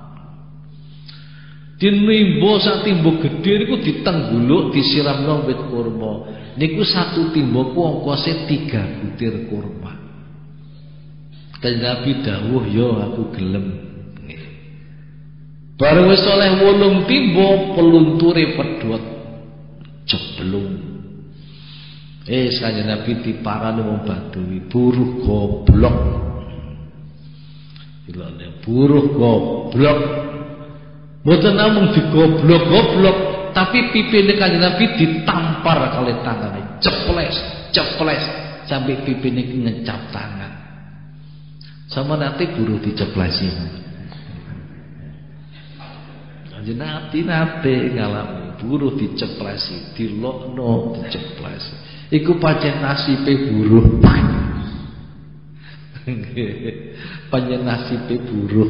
Dinimba sak timba gedhe niku ditengguluk disiramno wit kurma. Niku satu timba ku ongkose 3 butir kurma. Kanjeng Nabi dawuh, "Ya aku gelem." Nggih. Bareng wis oleh 8 timba pelunture pedhot jeblung. Kanjeng Nabi diparani wong Baduy, buruh goblok. Bilane buruh goblok. Mboten namung digoblok-goblok, tapi pipine Kanjeng Nabi ditampar kali tangane, ceples sampai pipine ngecap tangan. Sama nanti buruh diceplesi. Kanjeng Nabi nate ngalami buruh diceplesi, dilokno diceplesi. Iku pancen nasibe buruh. Pancen nasibe buruh.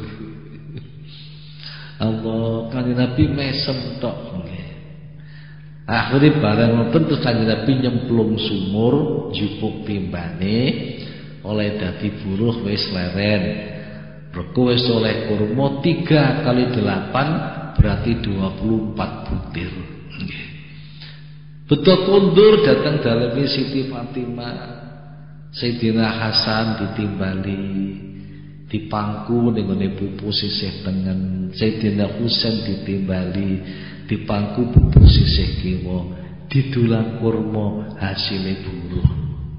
Allah, Kanjeng Nabi mesem tok nggih. Akhire bareng ngoten terus Kanjeng Nabi nyemplung sumur, jupuk timbane, oleh dadi buruh wis leren. Mergo wis oleh kurma 3 kali 8 berarti 24 butir. Nggih. Betul kundur datang daleme Siti Fatimah, Sayyidina Hasan ditimbali, dipangku ning ngene pupu sisih tengen, Sayyidina Husain ditimbali, dipangku pupu sisih kiwa, didulang kurma hasile buruh.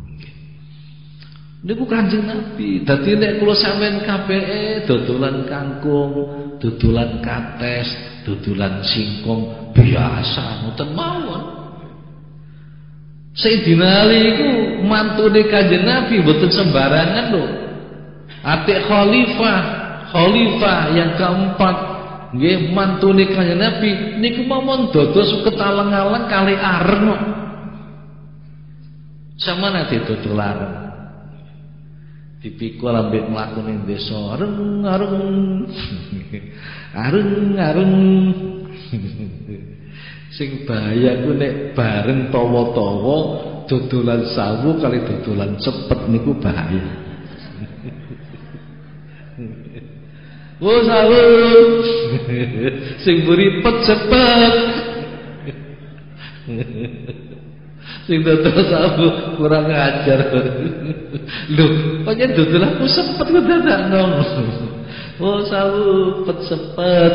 Niku Kanjeng Nabi. Dadi nek kula sampean kabeh dodolan kangkung, dodolan kates, dodolan singkong biasa ngoten mawon. Sayyidina Ali iku mantune Kanjeng Nabi mboten sembarangan lho. Atik khalifah yang keempat nggih mantune Kanjeng Nabi niku momon dados ketaleng-aleng kali areng kok. Samana didodol areng. Dipikul ambek mlaku ning desa areng-areng. Areng-areng. Sing bahaya ku nek bareng tawa-tawa dodolan sawu kali dodolan cepet niku bahaya. Oh sawu sing mburi cepet. Sing dodol sawu kurang ajar. Lho, pancen dodolanku sepet kok dadakno. Oh sawu cepet.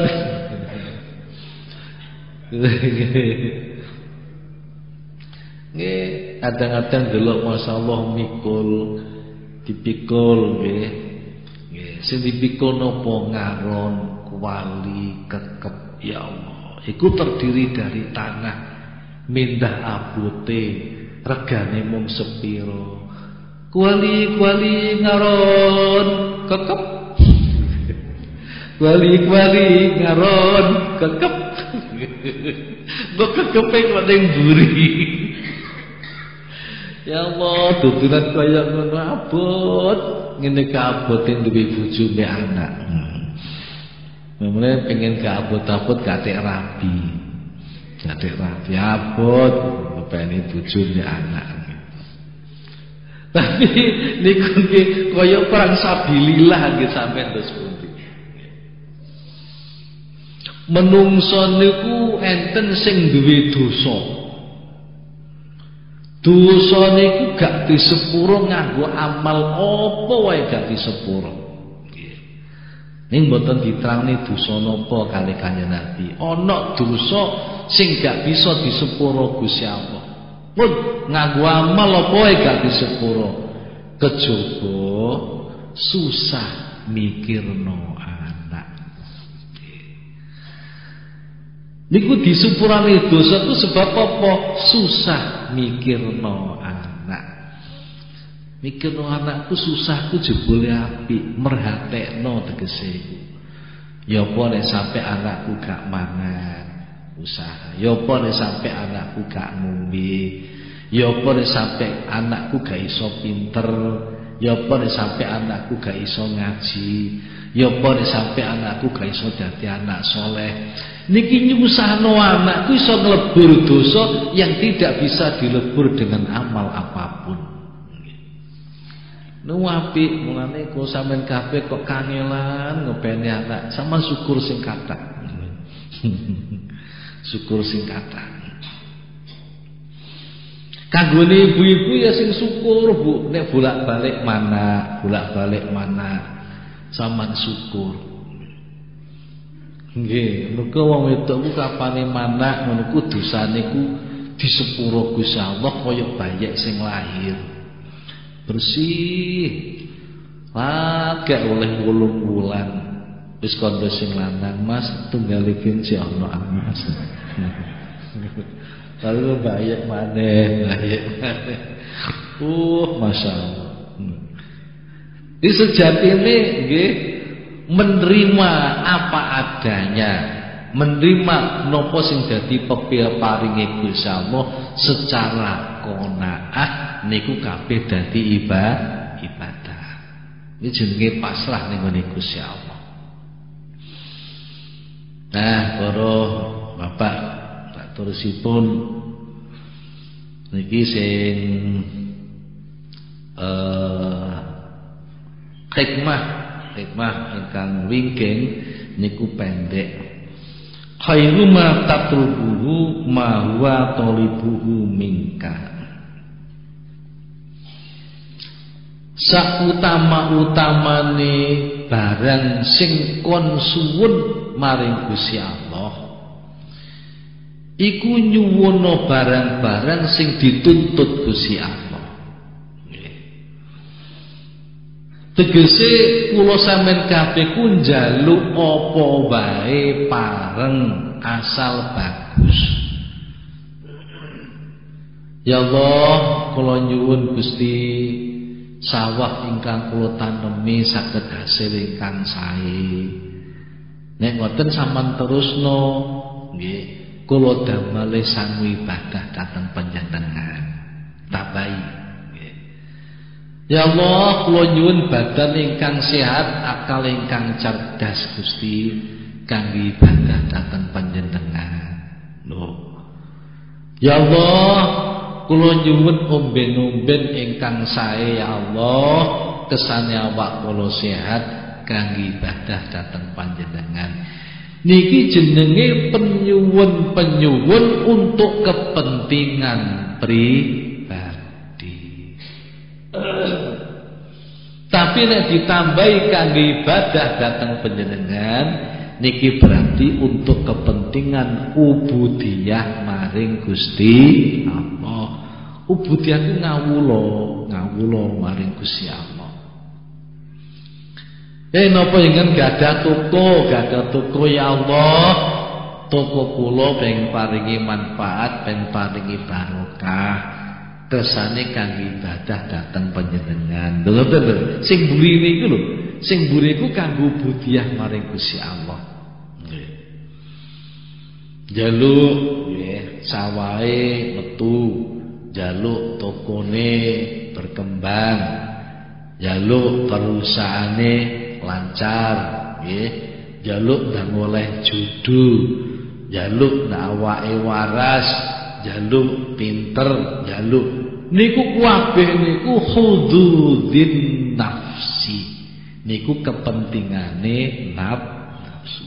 Nggih, kadang-kadang delok masyaallah mikul dipikul nggih. Nggih, sing dipikul napa ngaron, kuali, kekep ya Allah. Iku terdiri dari tanah mindah abote, regane mung sepiro. Kuali ngaron, kekep. Kuali ngaron, kekep. Mbok kekepe kok ning mburi. Ya Allah, dodolan kaya ngono abot. Ngene kabote duwe bojo mbek anak. Memene pengen kabot-abot gatek rabi. Gatek rabi abot, kepene bojo mbek anak. Tapi niku nggih kaya perang sabilillah nggih sampeyan terus pundi. Menungso niku enten sing duwe dosa. Dosa niku gak disepuro nganggo amal apa wae gak disepuro. Nggih. Ning mboten diterangni dosa napa kali Kanjeng Nabi. Ana dosa sing gak bisa disepuro Gusti Allah. Pun nganggo amal apa wae gak disepuro. Kejaba susah mikirno. Niku disepurane dosa itu sebab apa? Susah mikirno anak. Mikirno anakku susahku jebule apik, merhatekno tegese iku. Ya apa nek sampe anakku gak mangan, usaha. Ya apa nek sampe anakku gak ngombe. Ya apa nek sampe anakku gak iso pinter, ya apa nek sampe anakku gak iso ngaji, ya apa nek sampe anakku gak iso dadi anak soleh. Niki nyusahno anakku iso nglebur dosa yang tidak bisa dilebur dengan amal apapun. Nu apik mulane kok sampean kabeh kok kangelan ngopeni anak, sama syukur sing kathah. Syukur sing kathah. Kanggone ibu-ibu ya sing syukur, Bu, nek bolak-balik mana sampean syukur. Nggih, mergo wong wedok ku kapane manak ngono ku dosane ku disepuro Gusti Allah kaya bayek sing lahir. Bersih. Gak oleh 8 wulan. Wis kandha sing lanang, Mas, tunggale benci ana Mas. Lalu bayek maneh. Masyaallah. Di sejatine nggih menerima apa adanya, menerima napa sing dadi peparinge Gusti Allah secara qanaah niku kabeh dadi ibadah. Iki jenenge pasrah ning ngene Gusti Allah. Nah, para bapak tak terusipun niki sing hikmah ingkang wingking niku pendek. Khairu ma tatlubuhu ma huwa talibuhu minka. Sakutama-utamane barang sing kon suwun maring Gusti Allah iku nyuwuna barang-barang sing dituntut Gusti Allah. Tegese kula sampean kabeh ku njaluk apa wae pareng asal bagus. Ya Allah, kula nyuwun Gusti sawah ingkang kula tanemi saged hasil ingkang sae. Nek ngoten sampean terusno nggih, kula damel sangu ibadah dhateng panjenengan. Tabai. Ya Allah, kula nyuwun badan ingkang sehat, akal ingkang cerdas Gusti kangge ibadah dhateng panjenengan. Lho. Ya Allah, kula nyuwun omben-omben ingkang sae ya Allah, kesane awak kula sehat kangge ibadah dhateng panjenengan. Niki jenenge penyuwun untuk kepentingan pribadi. Tapi nek ditambahi kangge ibadah dhateng panjenengan niki berarti untuk kepentingan ubudiyah maring Gusti Allah. Ubudiyah ku ngawula maring Gusti Allah. Napa ingkang gadah toko ya Allah, toko kula ben paringi manfaat, ben paringi barokah. Kersane kangge ibadah dhateng panjenengan. Lho, sing mburi niku lho, sing mburi niku kanggo budiyah maring Gusti Allah. Nggih. Jaluk nggih sawahe metu, jaluk tokone berkembang, jaluk perusahaane lancar, nggih. Jaluk ndang oleh judu, jaluk ndak awake waras, jaluk pinter, jaluk niku kabeh niku hududin nafsi. Niku kepentingane nafsu.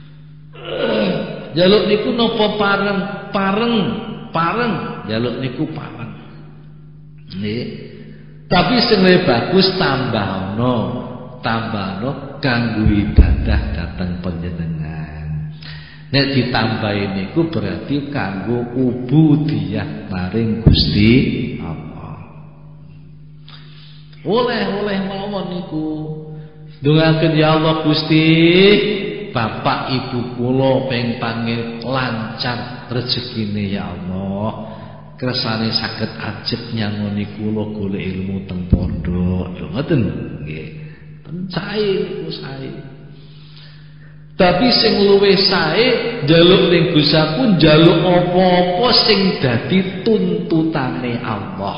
Jaluk niku napa pareng, jaluk niku pareng. Nggih. Tapi sing bagus tambahno kanggo ibadah dhateng panjenengan. Nek ditambahi niku berarti kanggo ubudiyah maring Gusti Allah. Oleh mawon niku. Ndongaken ya Allah Gusti, bapak ibu kula ping pangil lancar rezekine ya Allah. Kersane saged ajeg nyangoni kula golek ilmu teng pondok. Lho ngoten nggih. Ten sae niku sae. Tapi sing luwih sae njaluk ning Gusti aku njaluk apa-apa sing dadi tuntutane Allah.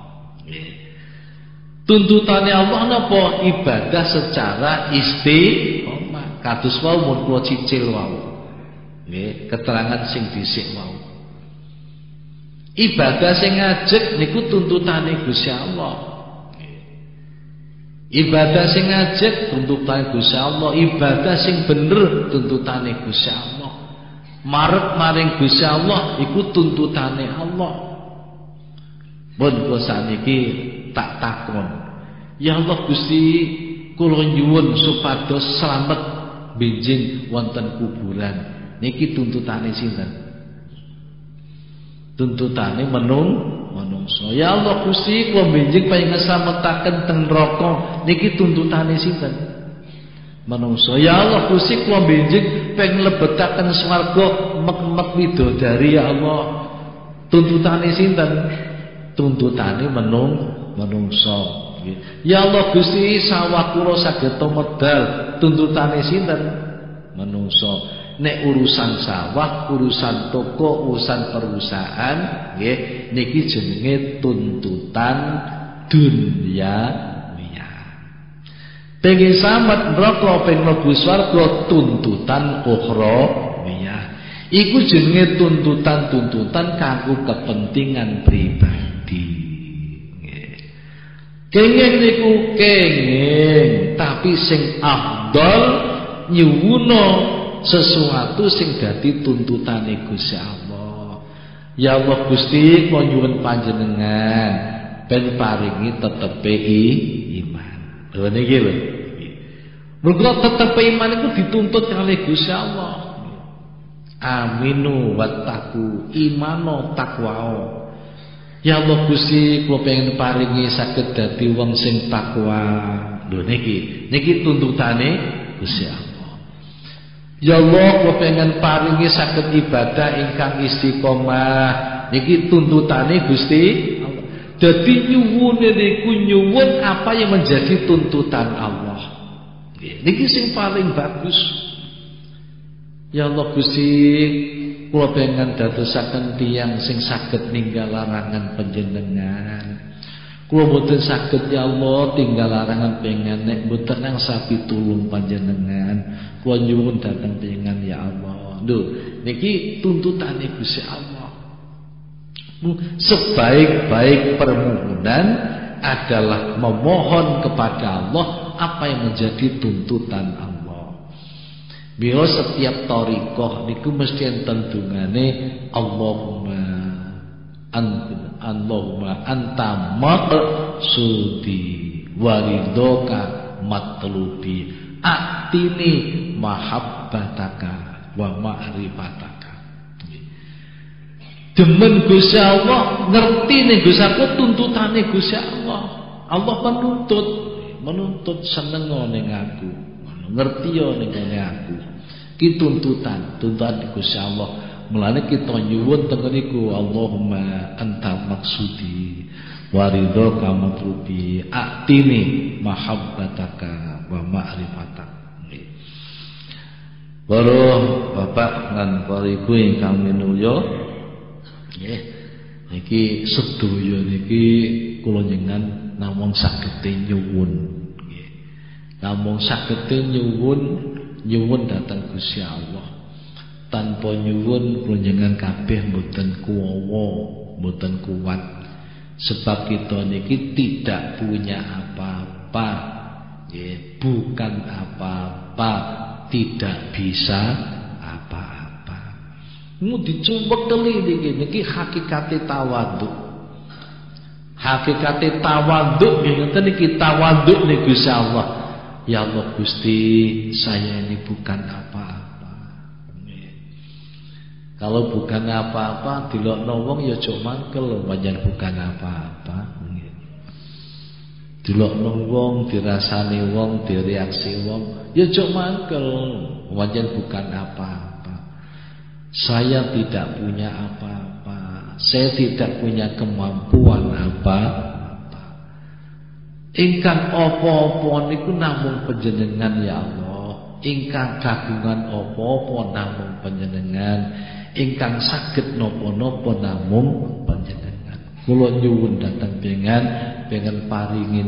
Tuntutane Allah napa? Ibadah secara istiqomah. Kados wau mun kula cicil wau. Nggih, keterangan sing dhisik wau. Ibadah sing ngajeg niku tuntutane Gusti Allah. Ibadah sing ngajeg tuntutane Gusti Allah, ibadah sing bener tuntutane Gusti Allah. Marep maring Gusti Allah iku tuntutane Allah. Mun kula saniki tak takon. Ya Allah Gusti, kula nyuwun supados slamet benjing wonten kuburan. Niki tuntutane sinten? Tuntutane manungsa. Ya Allah Gusti, kula benjing payung slametaken teng neraka. Niki tuntutane sinten? Manungsa. Ya Allah Gusti, kula benjing pengin lebetaken swarga mek-mek widodari ya Allah. Tuntutane sinten? Tuntutane manungsa. Ya Allah Gusti, sawah kula saged medal. Tuntutane sinten? Manungsa. Nek urusan sawah, urusan toko, urusan perusahaan, nggih niki jenenge tuntutan dunia. Pengen slamet neraka, pengen mlebu swarga, tuntutan ukhrawiyah. Iku jenenge tuntutan-tuntutan kanggo kepentingan pribadi. Nggih. Kenging niku kenging, tapi sing afdal nyuwuna sesuatu sing dadi tuntutane Gusti Allah. Ya Allah Gusti, kula nyuwun panjenengan ben paringi tetepe iman. Lho niki lho. Mergo tetepe iman iku dituntut kalih Gusti Allah. Aminu wattaqu, imano takwao. Ya Allah Gusti, kula pengen paringi saged dadi wong sing takwa. Lho niki tuntutane Gusti Allah. Ya Allah, kula pengen paringi saged ibadah ingkang istiqomah. Niki tuntutane Gusti Allah. Dadi nyuwune niku nyuwun apa yang menjadi tuntutan Allah. Niki sing paling bagus. Ya Allah Gusti, kula pengen dadosaken tiyang sing saged ninggal larangan panjenengan. Kula boten saged ya Allah tinggal larangan pengen nek boten nang sapi tulung panjenengan. Kula nyuwun dhateng panjenengan ya Allah. Lho, niki tuntutane Gusti Allah. Sebaik-baik permohonan adalah memohon kepada Allah apa yang menjadi tuntutan Allah. Bila setiap thariqah niku mesti enten dungane Allahumma anta maqsudi waridhoka matlubi atini mahabbataka wa ma'rifataka. Demen Gusti Allah, ngerti ning Gusti aku tuntutane Gusti Allah. Allah menuntut seneng ning aku, ngerti yo ning aku. Ki tuntutan Gusti Allah. Mulane kita nyuwun teng niku Allahumma anta maksudi waridhoka matlubi atini mahabbataka wa ma'rifataka. Para bapak lan para ibu ingkang minulya, nggih niki sedaya niki kula njenengan namung saged nyuwun nggih. Namung saged nyuwun dhateng Gusti Allah. Tanpa nyuwun kula njenengan kabeh mboten kuwawa, mboten kuat. Sebab kita niki tidak punya apa-apa. Nggih, bukan apa-apa, tidak bisa apa-apa. Mu dicumpekeli niki hakikate tawadhu. Hakikate tawadhu ngeten iki tawadhu ning Gusti Allah. Ya Allah Gusti, saya ini bukan apa-apa. Kalau bukan apa-apa dilokno wong ya aja mangkel, pancen bukan apa-apa. Dilokno wong, dirasani wong, direaksi wong, ya aja mangkel, pancen bukan apa-apa. Saya tidak punya apa-apa. Saya tidak punya kemampuan apa-apa. Ingkang apa-apa niku namung panjenengan ya Allah. ingkang kagungan apa-apa namung panjenengan, ingkang saged napa-napa namung panjenengan. Kula nyuwun dhateng pengen paringi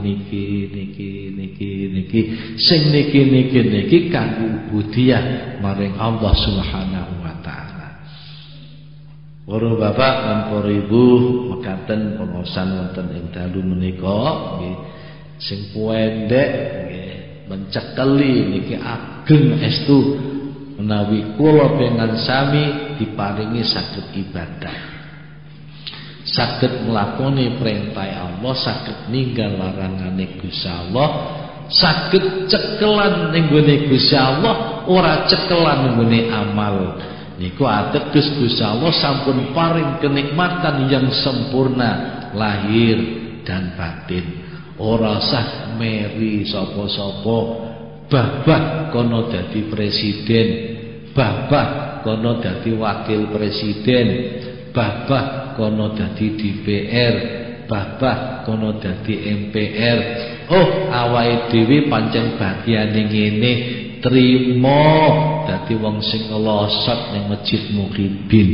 niki sing niki kanggo ubudiyah maring Allah Subhanahu wa taala. Para bapak lan para ibu, mekaten pengosan wonten ing dalu menika nggih sing pendek nggih mencekeli niki ageng estu menawi kula pengen sami diparingi saged ibadah, saged nglakoni perintah Allah, saged ninggal larangane Gusti Allah, saged cekelan ning gone Gusti Allah, ora cekelan nggone amal. Niku ateges Gusti Allah sampun paring kenikmatan yang sempurna lahir dan batin. Ora sah meri sapa-sapa, babah kono dadi presiden, babah kono dadi wakil presiden, babah kono dadi DPR, babah kono dadi MPR. Oh, awake dhewe pancen bagiane ngene, trimo dadi wong sing ngelosot ning Masjid Muhyiddin.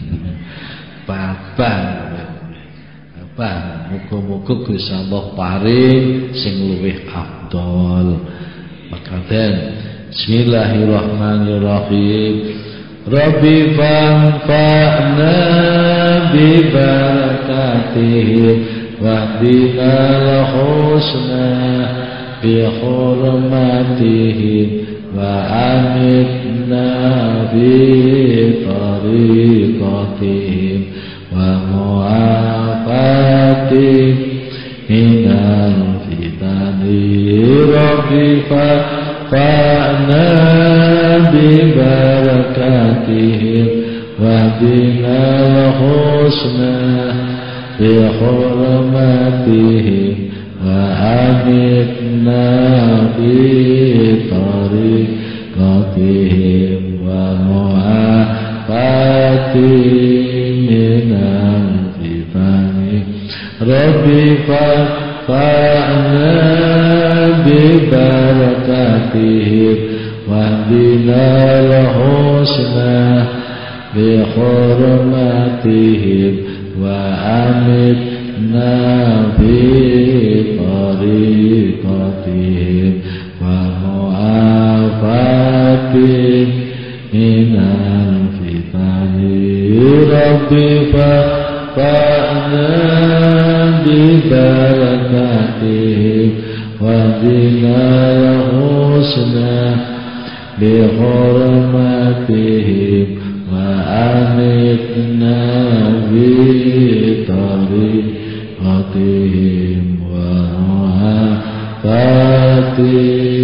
Babah muga-muga Gusti Allah paring sing luwih afdol. Makaten bismillahirrahmanirrahim. Rabbi fanfa'na bi barakatihi wahdinal husna bi hurmatihi wa amitna bi tariqatihim wa mu'afati minal fitani. Rabbi fa'na bi barakatihim wahdinal husna bi hurmatihim wa amitna bi tariqatihim wa mu'afati minal fitani. Rabbi fa'na bi barakatihim wahdinal husna bi hurmatihim wa amitna bi tariqatihim wa mu'afati minal fitani. Rabbi fa'na bi barakatihim wahdinal husna bi hurmatihim wa amitna bi tariqatihim wa mu'afati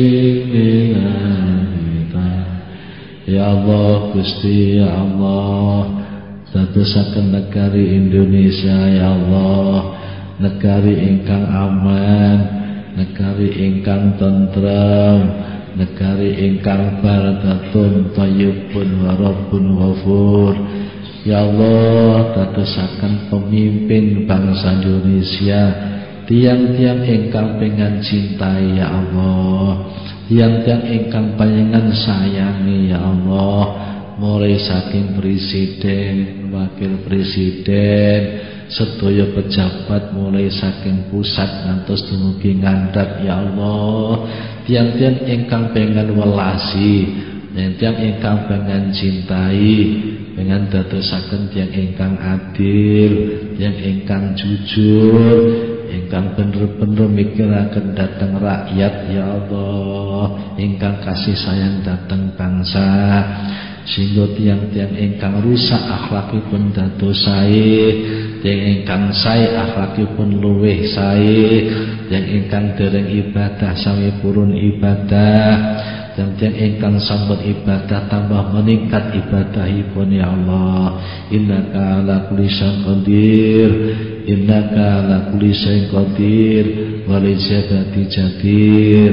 minal fitani. Ya Allah, Gusti Allah, dadosaken negari Indonesia ya Allah negari ingkang aman, negari ingkang tentrem, negari ingkang baradatun thayyibun warabun ghafur. Ya Allah, dadosaken pemimpin bangsa Indonesia, tiang-tiang ingkang pengen cintai ya Allah, tiang-tiang ingkang panjenengan sayangi ya Allah, mulai saking presiden, wakil presiden, sedaya pejabat mulai saking pusat ngantos dumugi ngandhap ya Allah, tiang-tiang ingkang pengen welasi, tiang ingkang pengen cintai, pengen dadosaken tiang ingkang adil, tiang ingkang jujur, ingkang bener-bener mikiraken dhateng rakyat ya Allah, ingkang kasih sayang dhateng bangsa, sehingga tiang-tiang ingkang rusak akhlakipun dados sae, tiang ingkang sae akhlakipun luwih sae, tiang ingkang dereng ibadah sami purun ibadah, tiang ingkang sampun ibadah tambah meningkat ibadahipun ya Allah. Innaka ala kulli syai'in qadir, innaka ala kulli syai'in qadir wal ijabati jadir.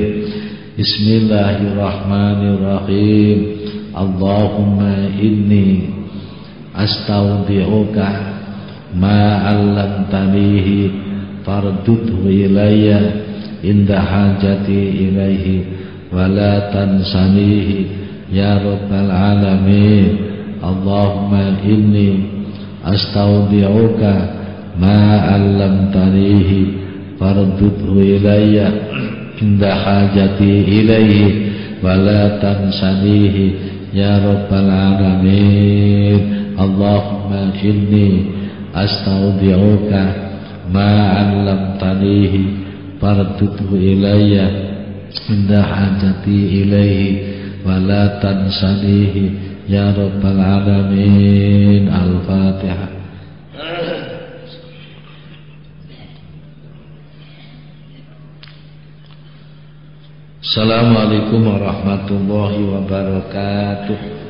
Bismillahirrahmanirrahim. Allahumma inni astaudi'uka ma 'allamtanihi fardudhu ilayya inda hajati ilaihi ولا تنسنيه يا رب العالمين اللهم إني أستودعك ما علمتنيه فاردده إلي عند حاجتي إليه ولا تنسنيه يا رب العالمين اللهم إني أستودعك ما علمتنيه فاردده إلي عند حاجتي إليه ولا تنسنيه يا رب العالمين. الفاتحة. Assalamualaikum warahmatullahi wabarakatuh.